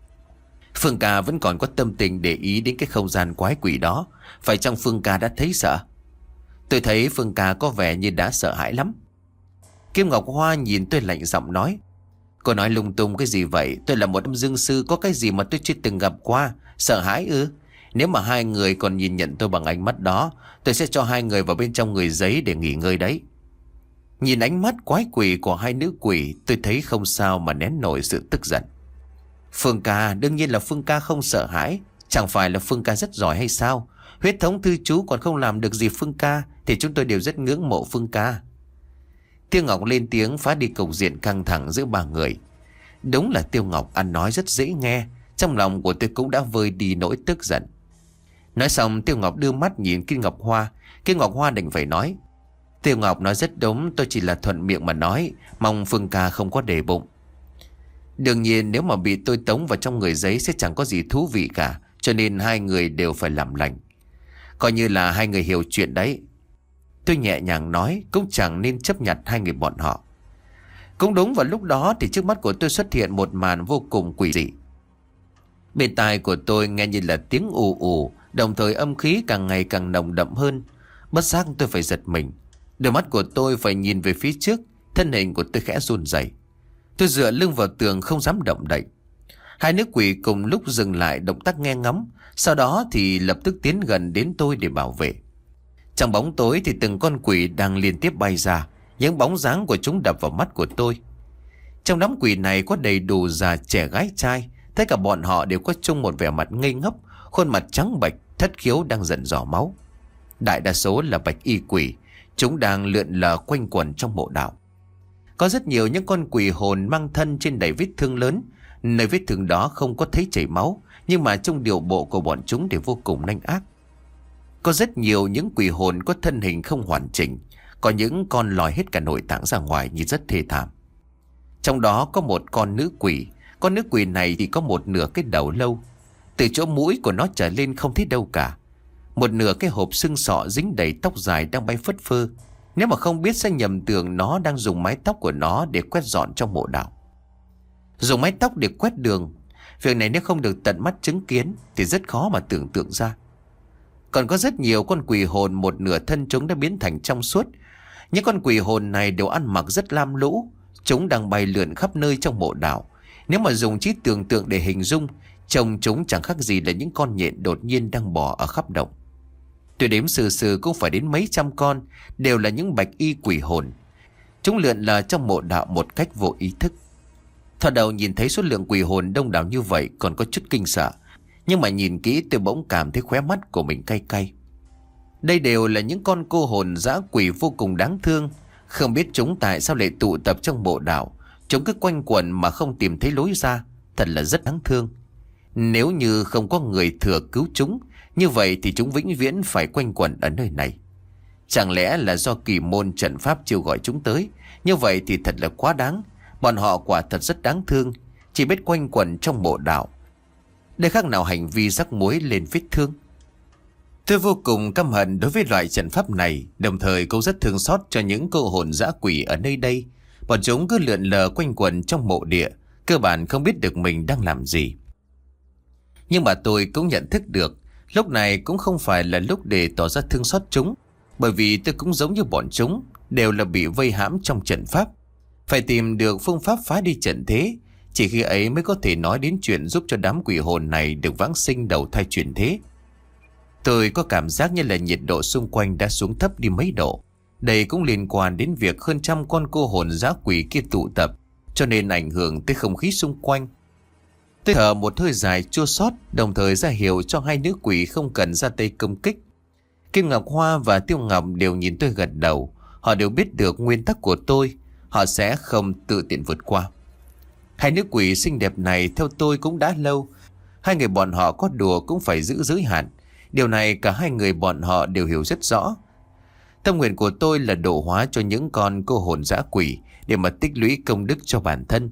Phương Ca vẫn còn có tâm tình để ý đến cái không gian quái quỷ đó. Phải chăng Phương Ca đã thấy sợ? Tôi thấy Phương Ca có vẻ như đã sợ hãi lắm. Kim Ngọc Hoa nhìn tôi lạnh giọng nói: Cô nói lung tung cái gì vậy? Tôi là một âm dương sư, có cái gì mà tôi chưa từng gặp qua? Sợ hãi ư? Nếu mà hai người còn nhìn nhận tôi bằng ánh mắt đó, tôi sẽ cho hai người vào bên trong người giấy để nghỉ ngơi đấy. Nhìn ánh mắt quái quỷ của hai nữ quỷ, tôi thấy không sao mà nén nổi sự tức giận. Phương Ca, đương nhiên là Phương Ca không sợ hãi. Chẳng phải là Phương Ca rất giỏi hay sao? Huyết thống thư chú còn không làm được gì Phương Ca, thì chúng tôi đều rất ngưỡng mộ Phương Ca. Tiêu Ngọc lên tiếng phá đi cục diện căng thẳng giữa ba người. Đúng là Tiêu Ngọc ăn nói rất dễ nghe. Trong lòng của tôi cũng đã vơi đi nỗi tức giận. Nói xong Tiêu Ngọc đưa mắt nhìn Kim Ngọc Hoa. Kim Ngọc Hoa đành phải nói: Tiêu Ngọc nói rất đúng, tôi chỉ là thuận miệng mà nói, mong Phương Ca không có để bụng. Đương nhiên nếu mà bị tôi tống vào trong người giấy sẽ chẳng có gì thú vị cả, cho nên hai người đều phải làm lành. Coi như là hai người hiểu chuyện đấy. Tôi nhẹ nhàng nói, cũng chẳng nên chấp nhận hai người bọn họ. Cũng đúng vào lúc đó thì trước mắt của tôi xuất hiện một màn vô cùng quỷ dị. Bên tai của tôi nghe như là tiếng ù ù, đồng thời âm khí càng ngày càng nồng đậm hơn. Bất giác tôi phải giật mình. Đôi mắt của tôi phải nhìn về phía trước, thân hình của tôi khẽ run rẩy. Tôi dựa lưng vào tường không dám động đậy. Hai nữ quỷ cùng lúc dừng lại động tác nghe ngóng, sau đó thì lập tức tiến gần đến tôi để bảo vệ. Trong bóng tối thì từng con quỷ đang liên tiếp bay ra, những bóng dáng của chúng đập vào mắt của tôi. Trong đám quỷ này có đầy đủ già trẻ gái trai, tất cả bọn họ đều có chung một vẻ mặt ngây ngốc, khuôn mặt trắng bệch, thất khiếu đang dần dò máu. Đại đa số là bạch y quỷ, chúng đang lượn lờ quanh quẩn trong mộ đạo. Có rất nhiều những con quỷ hồn mang thân trên đầy vết thương lớn, nơi vết thương đó không có thấy chảy máu, nhưng mà trong điệu bộ của bọn chúng thì vô cùng nhanh ác. Có rất nhiều những quỷ hồn có thân hình không hoàn chỉnh, có những con lòi hết cả nội tạng ra ngoài nhìn rất thê thảm. Trong đó có một con nữ quỷ, con nữ quỷ này thì có một nửa cái đầu lâu, từ chỗ mũi của nó trở lên không thấy đâu cả. Một nửa cái hộp xương sọ dính đầy tóc dài đang bay phất phơ. Nếu mà không biết sẽ nhầm tưởng nó đang dùng mái tóc của nó để quét dọn trong mộ đạo. Dùng mái tóc để quét đường, việc này nếu không được tận mắt chứng kiến thì rất khó mà tưởng tượng ra. Còn có rất nhiều con quỷ hồn một nửa thân chúng đã biến thành trong suốt. Những con quỷ hồn này đều ăn mặc rất lam lũ, chúng đang bay lượn khắp nơi trong mộ đạo. Nếu mà dùng trí tưởng tượng để hình dung, trông chúng chẳng khác gì là những con nhện đột nhiên đang bò ở khắp động. Tôi đếm sừ sừ cũng phải đến mấy trăm con, đều là những bạch y quỷ hồn. Chúng lượn lờ trong mộ đạo một cách vô ý thức. Thoạt đầu nhìn thấy số lượng quỷ hồn đông đảo như vậy còn có chút kinh sợ, nhưng mà nhìn kỹ tôi bỗng cảm thấy khóe mắt của mình cay cay. Đây đều là những con cô hồn dã quỷ vô cùng đáng thương. Không biết chúng tại sao lại tụ tập trong mộ đạo. Chúng cứ quanh quẩn mà không tìm thấy lối ra. Thật là rất đáng thương. Nếu như không có người thừa cứu chúng, như vậy thì chúng vĩnh viễn phải quanh quẩn ở nơi này. Chẳng lẽ là do kỳ môn trận pháp chiêu gọi chúng tới? Như vậy thì thật là quá đáng. Bọn họ quả thật rất đáng thương, chỉ biết quanh quẩn trong mộ đạo. Đây khác nào hành vi rắc muối lên vết thương. Tôi vô cùng căm hận đối với loại trận pháp này, đồng thời cũng rất thương xót cho những cô hồn dã quỷ ở nơi đây. Bọn chúng cứ lượn lờ quanh quẩn trong mộ địa, cơ bản không biết được mình đang làm gì. Nhưng mà tôi cũng nhận thức được, lúc này cũng không phải là lúc để tỏ ra thương xót chúng, bởi vì tôi cũng giống như bọn chúng, đều là bị vây hãm trong trận pháp. Phải tìm được phương pháp phá đi trận thế, chỉ khi ấy mới có thể nói đến chuyện giúp cho đám quỷ hồn này được vãng sinh đầu thai chuyển thế. Tôi có cảm giác như là nhiệt độ xung quanh đã xuống thấp đi mấy độ. Đây cũng liên quan đến việc hơn trăm con cô hồn dã quỷ kia tụ tập, cho nên ảnh hưởng tới không khí xung quanh. Tôi thở một hơi dài chua xót, đồng thời ra hiệu cho hai nữ quỷ không cần ra tay công kích. Kim Ngọc Hoa và Tiêu Ngọc đều nhìn tôi gật đầu. Họ đều biết được nguyên tắc của tôi, họ sẽ không tự tiện vượt qua. Hai nữ quỷ xinh đẹp này theo tôi cũng đã lâu. Hai người bọn họ có đùa cũng phải giữ giới hạn. Điều này cả hai người bọn họ đều hiểu rất rõ. Tâm nguyện của tôi là độ hóa cho những con cô hồn dã quỷ để mà tích lũy công đức cho bản thân.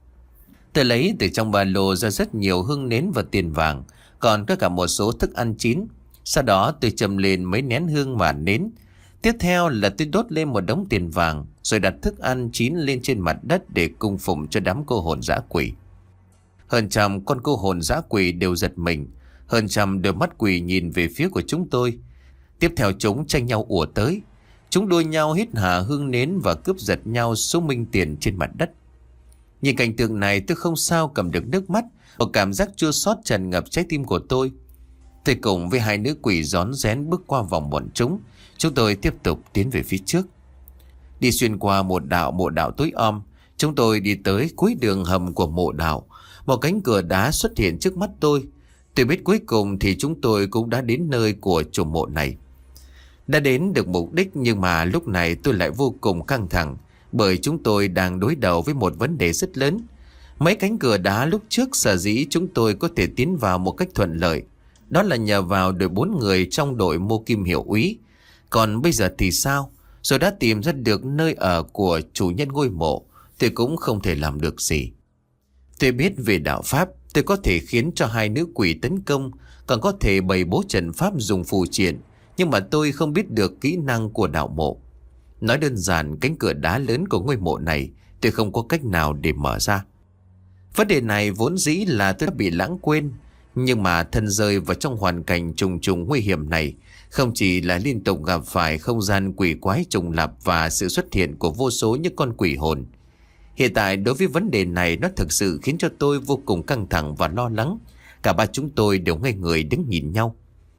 Tôi lấy từ trong ba lô ra rất nhiều hương nến và tiền vàng, còn có cả một số thức ăn chín. Sau đó tôi châm lên mấy nén hương và nến. Tiếp theo là tôi đốt lên một đống tiền vàng, rồi đặt thức ăn chín lên trên mặt đất để cung phụng cho đám cô hồn dã quỷ. Hơn trăm con cô hồn dã quỷ đều giật mình. Hơn trăm đôi mắt quỷ nhìn về phía của chúng tôi. Tiếp theo chúng tranh nhau ùa tới. Chúng đua nhau hít hà hương nến và cướp giật nhau số minh tiền trên mặt đất. Nhìn cảnh tượng này tôi không sao cầm được nước mắt. Một cảm giác chua xót tràn ngập trái tim của tôi. Tôi cùng với hai nữ quỷ rón rén bước qua vòng bọn chúng. Chúng tôi tiếp tục tiến về phía trước. Đi xuyên qua một đạo mộ đạo tối om, chúng tôi đi tới cuối đường hầm của mộ đạo. Một cánh cửa đá xuất hiện trước mắt tôi. Tôi biết cuối cùng thì chúng tôi cũng đã đến nơi của chùa mộ này. Đã đến được mục đích, nhưng mà lúc này tôi lại vô cùng căng thẳng, bởi chúng tôi đang đối đầu với một vấn đề rất lớn. Mấy cánh cửa đá lúc trước sở dĩ chúng tôi có thể tiến vào một cách thuận lợi, đó là nhờ vào đội bốn người trong đội Mô Kim Hiệu Úy. Còn bây giờ thì sao? Rồi đã tìm ra được nơi ở của chủ nhân ngôi mộ, tôi cũng không thể làm được gì. Tôi biết về đạo pháp, tôi có thể khiến cho hai nữ quỷ tấn công, còn có thể bày bố trận pháp dùng phù triện, nhưng mà tôi không biết được kỹ năng của đạo mộ. Nói đơn giản, cánh cửa đá lớn của ngôi mộ này tôi không có cách nào để mở ra. Vấn đề này vốn dĩ là tôi đã bị lãng quên, nhưng mà thân rơi vào trong hoàn cảnh trùng trùng nguy hiểm này, không chỉ là liên tục gặp phải không gian quỷ quái trùng lặp và sự xuất hiện của vô số những con quỷ hồn. Hiện tại đối với vấn đề này, nó thực sự khiến cho tôi vô cùng căng thẳng và lo lắng. Cả ba chúng tôi đều ngây người đứng nhìn nhau.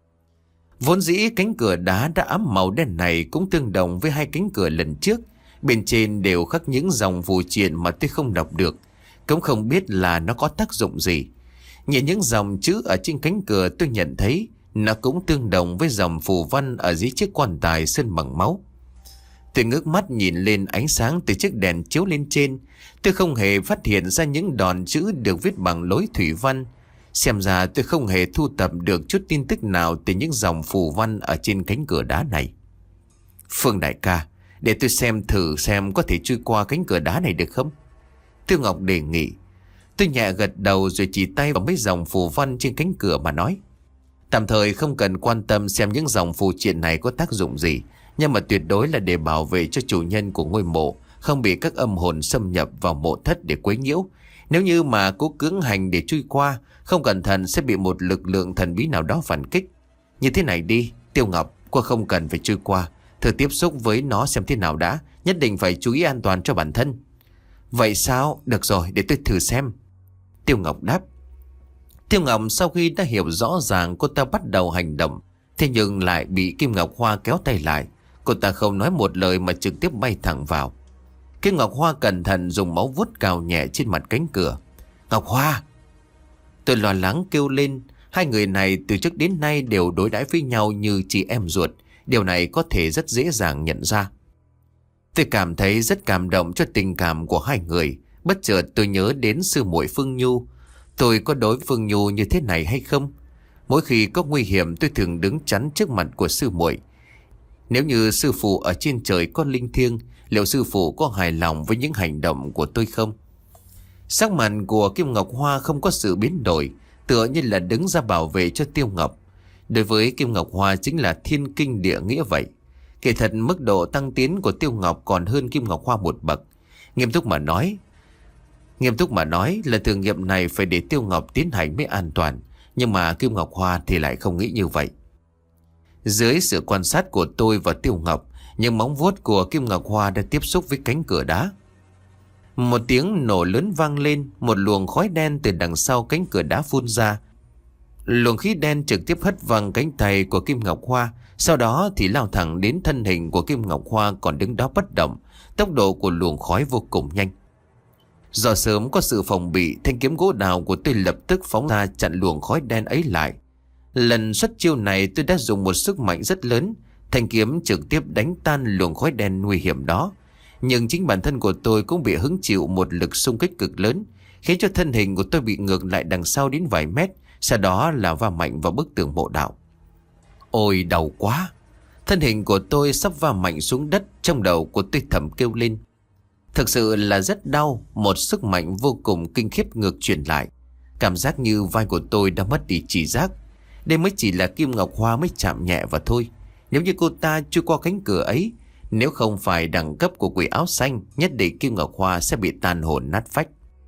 Vốn dĩ cánh cửa đá đã ám màu đen này cũng tương đồng với hai cánh cửa lần trước. Bên trên đều khắc những dòng phù triện mà tôi không đọc được, cũng không biết là nó có tác dụng gì. Nhìn những dòng chữ ở trên cánh cửa, tôi nhận thấy nó cũng tương đồng với dòng phù văn ở dưới chiếc quan tài sơn bằng máu. Tôi ngước mắt nhìn lên ánh sáng từ chiếc đèn chiếu lên trên. Tôi không hề phát hiện ra những đòn chữ được viết bằng lối thủy văn. Xem ra tôi không hề thu tập được chút tin tức nào từ những dòng phù văn ở trên cánh cửa đá này. Phương đại ca, để tôi xem thử xem có thể chui qua cánh cửa đá này được không? Tiêu Ngọc đề nghị. Tôi nhẹ gật đầu rồi chỉ tay vào mấy dòng phù văn trên cánh cửa mà nói. Tạm thời không cần quan tâm xem những dòng phù triện này có tác dụng gì, nhưng mà tuyệt đối là để bảo vệ cho chủ nhân của ngôi mộ không bị các âm hồn xâm nhập vào mộ thất để quấy nhiễu. Nếu như mà cố cưỡng hành để chui qua, không cẩn thận sẽ bị một lực lượng thần bí nào đó phản kích. Như thế này đi, Tiêu Ngọc, cô không cần phải chui qua, thử tiếp xúc với nó xem thế nào đã, nhất định phải chú ý an toàn cho bản thân. Vậy sao? Được rồi, để tôi thử xem. Tiêu Ngọc đáp. Tiêu Ngọc sau khi đã hiểu rõ ràng, cô ta bắt đầu hành động. Thế nhưng lại bị Kim Ngọc Hoa kéo tay lại. Cô ta không nói một lời mà trực tiếp bay thẳng vào. Kim Ngọc Hoa cẩn thận dùng máu vuốt cào nhẹ trên mặt cánh cửa. Ngọc Hoa! Tôi lo lắng kêu lên. Hai người này từ trước đến nay đều đối đãi với nhau như chị em ruột. Điều này có thể rất dễ dàng nhận ra. Tôi cảm thấy rất cảm động cho tình cảm của hai người. Bất chợt tôi nhớ đến sư muội Phương Nhu. Tôi có đối với Phương Nhu như thế này hay không? Mỗi khi có nguy hiểm tôi thường đứng chắn trước mặt của sư muội. Nếu như sư phụ ở trên trời có linh thiêng, liệu sư phụ có hài lòng với những hành động của tôi không? Sắc mặt của Kim Ngọc Hoa không có sự biến đổi, tựa như là đứng ra bảo vệ cho Tiêu Ngọc. Đối với Kim Ngọc Hoa chính là thiên kinh địa nghĩa vậy. Kể thật mức độ tăng tiến của Tiêu Ngọc còn hơn Kim Ngọc Hoa một bậc. Nghiêm túc mà nói, nghiêm túc mà nói là thử nghiệm này phải để Tiêu Ngọc tiến hành mới an toàn. Nhưng mà Kim Ngọc Hoa thì lại không nghĩ như vậy. Dưới sự quan sát của tôi và Tiêu Ngọc, những móng vuốt của Kim Ngọc Hoa đã tiếp xúc với cánh cửa đá. Một tiếng nổ lớn vang lên, một luồng khói đen từ đằng sau cánh cửa đá phun ra. Luồng khí đen trực tiếp hất văng cánh tay của Kim Ngọc Hoa, sau đó thì lao thẳng đến thân hình của Kim Ngọc Hoa còn đứng đó bất động. Tốc độ của luồng khói vô cùng nhanh. Do sớm có sự phòng bị, thanh kiếm gỗ đào của tôi lập tức phóng ra chặn luồng khói đen ấy lại. Lần xuất chiêu này tôi đã dùng một sức mạnh rất lớn. Thanh kiếm trực tiếp đánh tan luồng khói đen nguy hiểm đó. Nhưng chính bản thân của tôi cũng bị hứng chịu một lực xung kích cực lớn, khiến cho thân hình của tôi bị ngược lại đằng sau đến vài mét. Sau đó là va mạnh vào bức tường mộ đạo. Ôi đau quá! Thân hình của tôi sắp va mạnh xuống đất. Trong đầu của tôi thầm kêu lên. Thực sự là rất đau. Một sức mạnh vô cùng kinh khiếp ngược truyền lại. Cảm giác như vai của tôi đã mất đi trí giác. Đây mới chỉ là Kim Ngọc Hoa mới chạm nhẹ vào thôi. Nếu như cô ta chưa qua cánh cửa ấy, nếu không phải đẳng cấp của quỷ áo xanh, nhất định Kim Ngọc Hoa sẽ bị tàn hồn nát phách.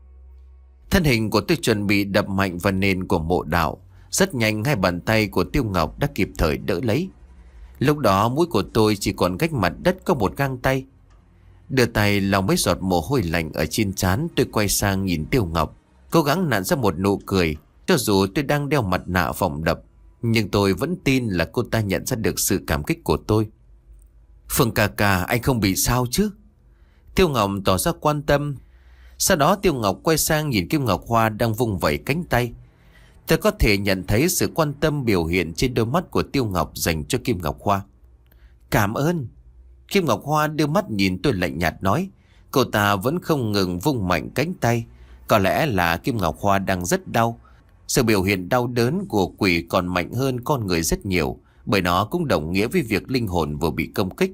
Thân hình của tôi chuẩn bị đập mạnh vào nền của mộ đạo. Rất nhanh hai bàn tay của Tiêu Ngọc đã kịp thời đỡ lấy. Lúc đó mũi của tôi chỉ còn cách mặt đất có một gang tay. Đưa tay lau mấy giọt mồ hôi lạnh ở trên trán, tôi quay sang nhìn Tiêu Ngọc, cố gắng nặn ra một nụ cười. Cho dù tôi đang đeo mặt nạ phòng độc, nhưng tôi vẫn tin là cô ta nhận ra được sự cảm kích của tôi. Phương ca ca, anh không bị sao chứ? Tiêu Ngọc tỏ ra quan tâm. Sau đó Tiêu Ngọc quay sang nhìn Kim Ngọc Hoa đang vung vẩy cánh tay. Tôi có thể nhận thấy sự quan tâm biểu hiện trên đôi mắt của Tiêu Ngọc dành cho Kim Ngọc Hoa. Cảm ơn. Kim Ngọc Hoa đưa mắt nhìn tôi lạnh nhạt nói. Cô ta vẫn không ngừng vung mạnh cánh tay. Có lẽ là Kim Ngọc Hoa đang rất đau. Sự biểu hiện đau đớn của quỷ còn mạnh hơn con người rất nhiều, bởi nó cũng đồng nghĩa với việc linh hồn vừa bị công kích.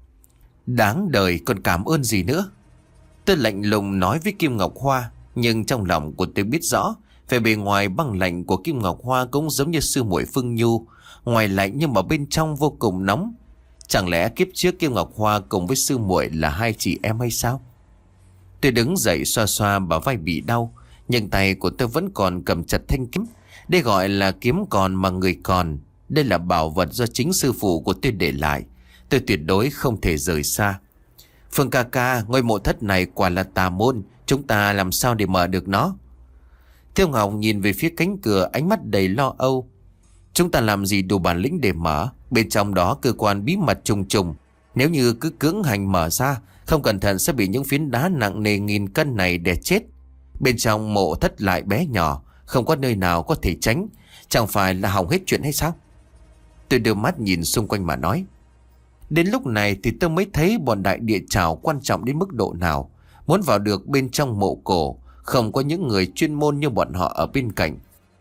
Đáng đời, còn cảm ơn gì nữa? Tôi lạnh lùng nói với Kim Ngọc Hoa. Nhưng trong lòng của tôi biết rõ, vẻ bề ngoài băng lạnh của Kim Ngọc Hoa cũng giống như sư muội Phương Nhu. Ngoài lạnh nhưng mà bên trong vô cùng nóng. Chẳng lẽ kiếp trước Kim Ngọc Hoa cùng với sư muội là hai chị em hay sao? Tôi đứng dậy xoa xoa bả vai bị đau, nhưng tay của tôi vẫn còn cầm chặt thanh kiếm. Đây gọi là kiếm còn mà người còn. Đây là bảo vật do chính sư phụ của tôi để lại. Tôi tuyệt đối không thể rời xa. Phương ca ca, ngôi mộ thất này quả là tà môn. Chúng ta làm sao để mở được nó? Tiêu Ngọc nhìn về phía cánh cửa, ánh mắt đầy lo âu. Chúng ta làm gì đủ bản lĩnh để mở? Bên trong đó cơ quan bí mật trùng trùng. Nếu như cứ cưỡng hành mở ra, không cẩn thận sẽ bị những phiến đá nặng nề nghìn cân này đè chết. Bên trong mộ thất lại bé nhỏ, không có nơi nào có thể tránh. Chẳng phải là hỏng hết chuyện hay sao? Tôi đưa mắt nhìn xung quanh mà nói. Đến lúc này thì tôi mới thấy bọn đại địa trảo quan trọng đến mức độ nào. Muốn vào được bên trong mộ cổ, không có những người chuyên môn như bọn họ ở bên cạnh.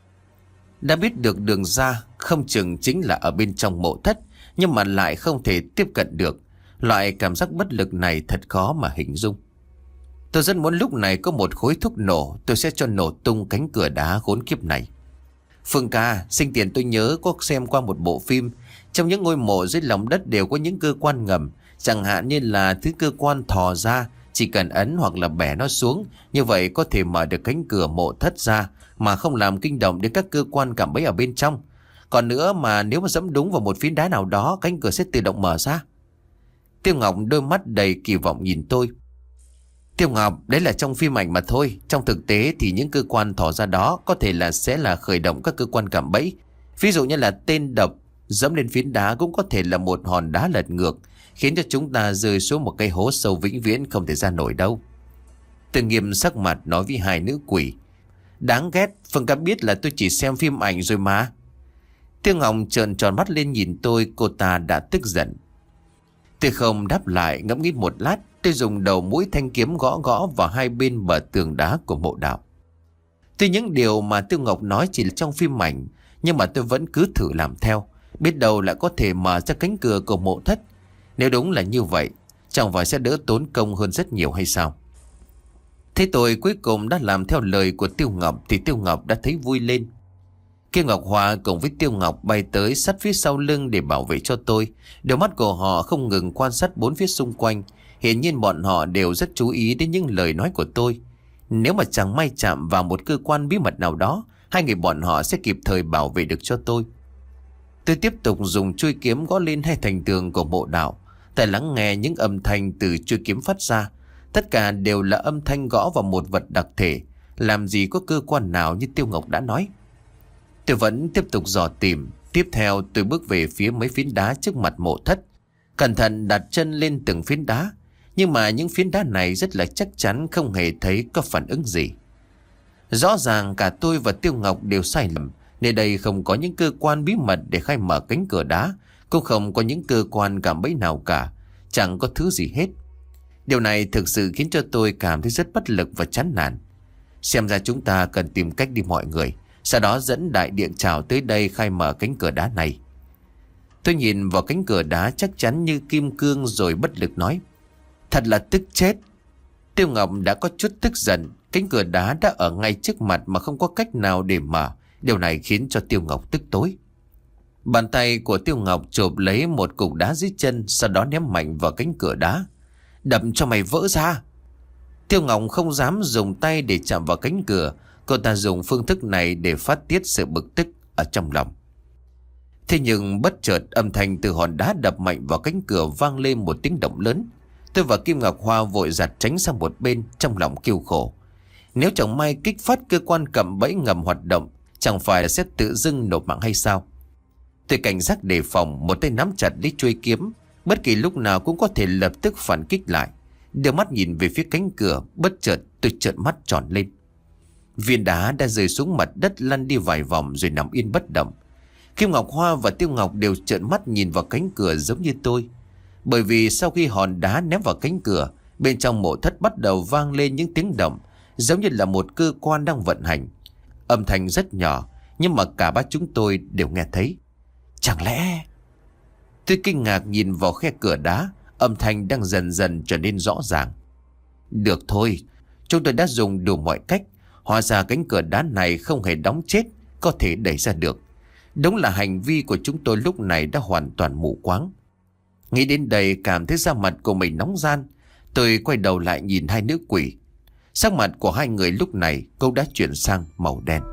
Đã biết được đường ra, không chừng chính là ở bên trong mộ thất, nhưng mà lại không thể tiếp cận được. Loại cảm giác bất lực này thật khó mà hình dung. Tôi rất muốn lúc này có một khối thuốc nổ, tôi sẽ cho nổ tung cánh cửa đá khốn kiếp này. Phương ca, sinh tiền tôi nhớ có xem qua một bộ phim. Trong những ngôi mộ dưới lòng đất đều có những cơ quan ngầm. Chẳng hạn như là thứ cơ quan thò ra, chỉ cần ấn hoặc là bẻ nó xuống, như vậy có thể mở được cánh cửa mộ thất ra, mà không làm kinh động đến các cơ quan cảm bẫy ở bên trong. Còn nữa mà nếu mà giẫm đúng vào một phiến đá nào đó, cánh cửa sẽ tự động mở ra. Tiêu Ngọc đôi mắt đầy kỳ vọng nhìn tôi. Tiêu Ngọc, đấy là trong phim ảnh mà thôi. Trong thực tế thì những cơ quan thò ra đó có thể là sẽ là khởi động các cơ quan cảm bẫy. Ví dụ như là tên độc, Dẫm lên phiến đá cũng có thể là một hòn đá lật ngược, khiến cho chúng ta rơi xuống một cái hố sâu vĩnh viễn không thể ra nổi đâu. Tôi nghiêm sắc mặt nói với hai nữ quỷ. Đáng ghét, Phương Ca biết là tôi chỉ xem phim ảnh rồi mà. Tiêu Ngọc trợn tròn mắt lên nhìn tôi, cô ta đã tức giận. Tôi không đáp lại, ngẫm nghĩ một lát. Tôi dùng đầu mũi thanh kiếm gõ gõ vào hai bên bờ tường đá của mộ đạo. Tuy những điều mà Tiêu Ngọc nói chỉ là trong phim ảnh, nhưng mà tôi vẫn cứ thử làm theo. Biết đâu lại có thể mở ra cánh cửa của mộ thất. Nếu đúng là như vậy, chẳng phải sẽ đỡ tốn công hơn rất nhiều hay sao? Thế tôi cuối cùng đã làm theo lời của Tiêu Ngọc thì Tiêu Ngọc đã thấy vui lên. Kim Ngọc Hoa cùng với Tiêu Ngọc bay tới sát phía sau lưng để bảo vệ cho tôi. Đôi mắt của họ không ngừng quan sát bốn phía xung quanh. Hiển nhiên bọn họ đều rất chú ý đến những lời nói của tôi. Nếu mà chẳng may chạm vào một cơ quan bí mật nào đó, hai người bọn họ sẽ kịp thời bảo vệ được cho tôi. Tôi tiếp tục dùng chuôi kiếm gõ lên hai thành tường của mộ đạo. Tai lắng nghe những âm thanh từ chuôi kiếm phát ra. Tất cả đều là âm thanh gõ vào một vật đặc thể. Làm gì có cơ quan nào như Tiêu Ngọc đã nói. Tôi vẫn tiếp tục dò tìm. Tiếp theo tôi bước về phía mấy phiến đá trước mặt mộ thất. Cẩn thận đặt chân lên từng phiến đá. Nhưng mà những phiến đá này rất là chắc chắn, không hề thấy có phản ứng gì. Rõ ràng cả tôi và Tiêu Ngọc đều sai lầm. Nơi đây không có những cơ quan bí mật để khai mở cánh cửa đá. Cũng không có những cơ quan cảm bẫy nào cả. Chẳng có thứ gì hết. Điều này thực sự khiến cho tôi cảm thấy rất bất lực và chán nản. Xem ra chúng ta cần tìm cách đi mọi người. Sau đó dẫn đại điện trào tới đây khai mở cánh cửa đá này. Tôi nhìn vào cánh cửa đá chắc chắn như kim cương rồi bất lực nói. Thật là tức chết. Tiêu Ngọc đã có chút tức giận. Cánh cửa đá đã ở ngay trước mặt mà không có cách nào để mở. Điều này khiến cho Tiêu Ngọc tức tối. Bàn tay của Tiêu Ngọc chộp lấy một cục đá dưới chân, sau đó ném mạnh vào cánh cửa đá. Đập cho mày vỡ ra. Tiêu Ngọc không dám dùng tay để chạm vào cánh cửa. Cô ta dùng phương thức này để phát tiết sự bực tức ở trong lòng. Thế nhưng bất chợt âm thanh từ hòn đá đập mạnh vào cánh cửa vang lên một tiếng động lớn. Tôi và Kim Ngọc Hoa vội giặt tránh sang một bên, trong lòng kêu khổ. Nếu chẳng may kích phát cơ quan cầm bẫy ngầm hoạt động, chẳng phải là sẽ tự dưng nộp mạng hay sao? Tôi cảnh giác đề phòng, một tay nắm chặt lấy chuôi kiếm, bất kỳ lúc nào cũng có thể lập tức phản kích lại. Đưa mắt nhìn về phía cánh cửa, bất chợt tôi trợn mắt tròn lên. Viên đá đã rơi xuống mặt đất, lăn đi vài vòng rồi nằm yên bất động. Kim Ngọc Hoa và Tiêu Ngọc đều trợn mắt nhìn vào cánh cửa giống như tôi. Bởi vì sau khi hòn đá ném vào cánh cửa, bên trong mộ thất bắt đầu vang lên những tiếng động, giống như là một cơ quan đang vận hành. Âm thanh rất nhỏ, nhưng mà cả ba chúng tôi đều nghe thấy. Chẳng lẽ... Tôi kinh ngạc nhìn vào khe cửa đá, âm thanh đang dần dần trở nên rõ ràng. Được thôi, chúng tôi đã dùng đủ mọi cách. Hóa ra cánh cửa đá này không hề đóng chết, có thể đẩy ra được. Đúng là hành vi của chúng tôi lúc này đã hoàn toàn mù quáng. Nghĩ đến đây cảm thấy da mặt của mình nóng ran. Tôi quay đầu lại nhìn hai nữ quỷ. Sắc mặt của hai người lúc này cũng đã chuyển sang màu đen.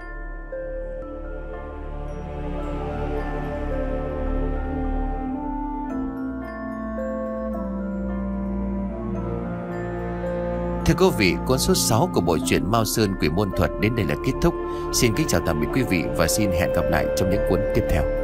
Thưa quý vị, cuốn số sáu của bộ truyện Mao Sơn Quỷ Môn Thuật đến đây là kết thúc. Xin kính chào tạm biệt quý vị và xin hẹn gặp lại trong những cuốn tiếp theo.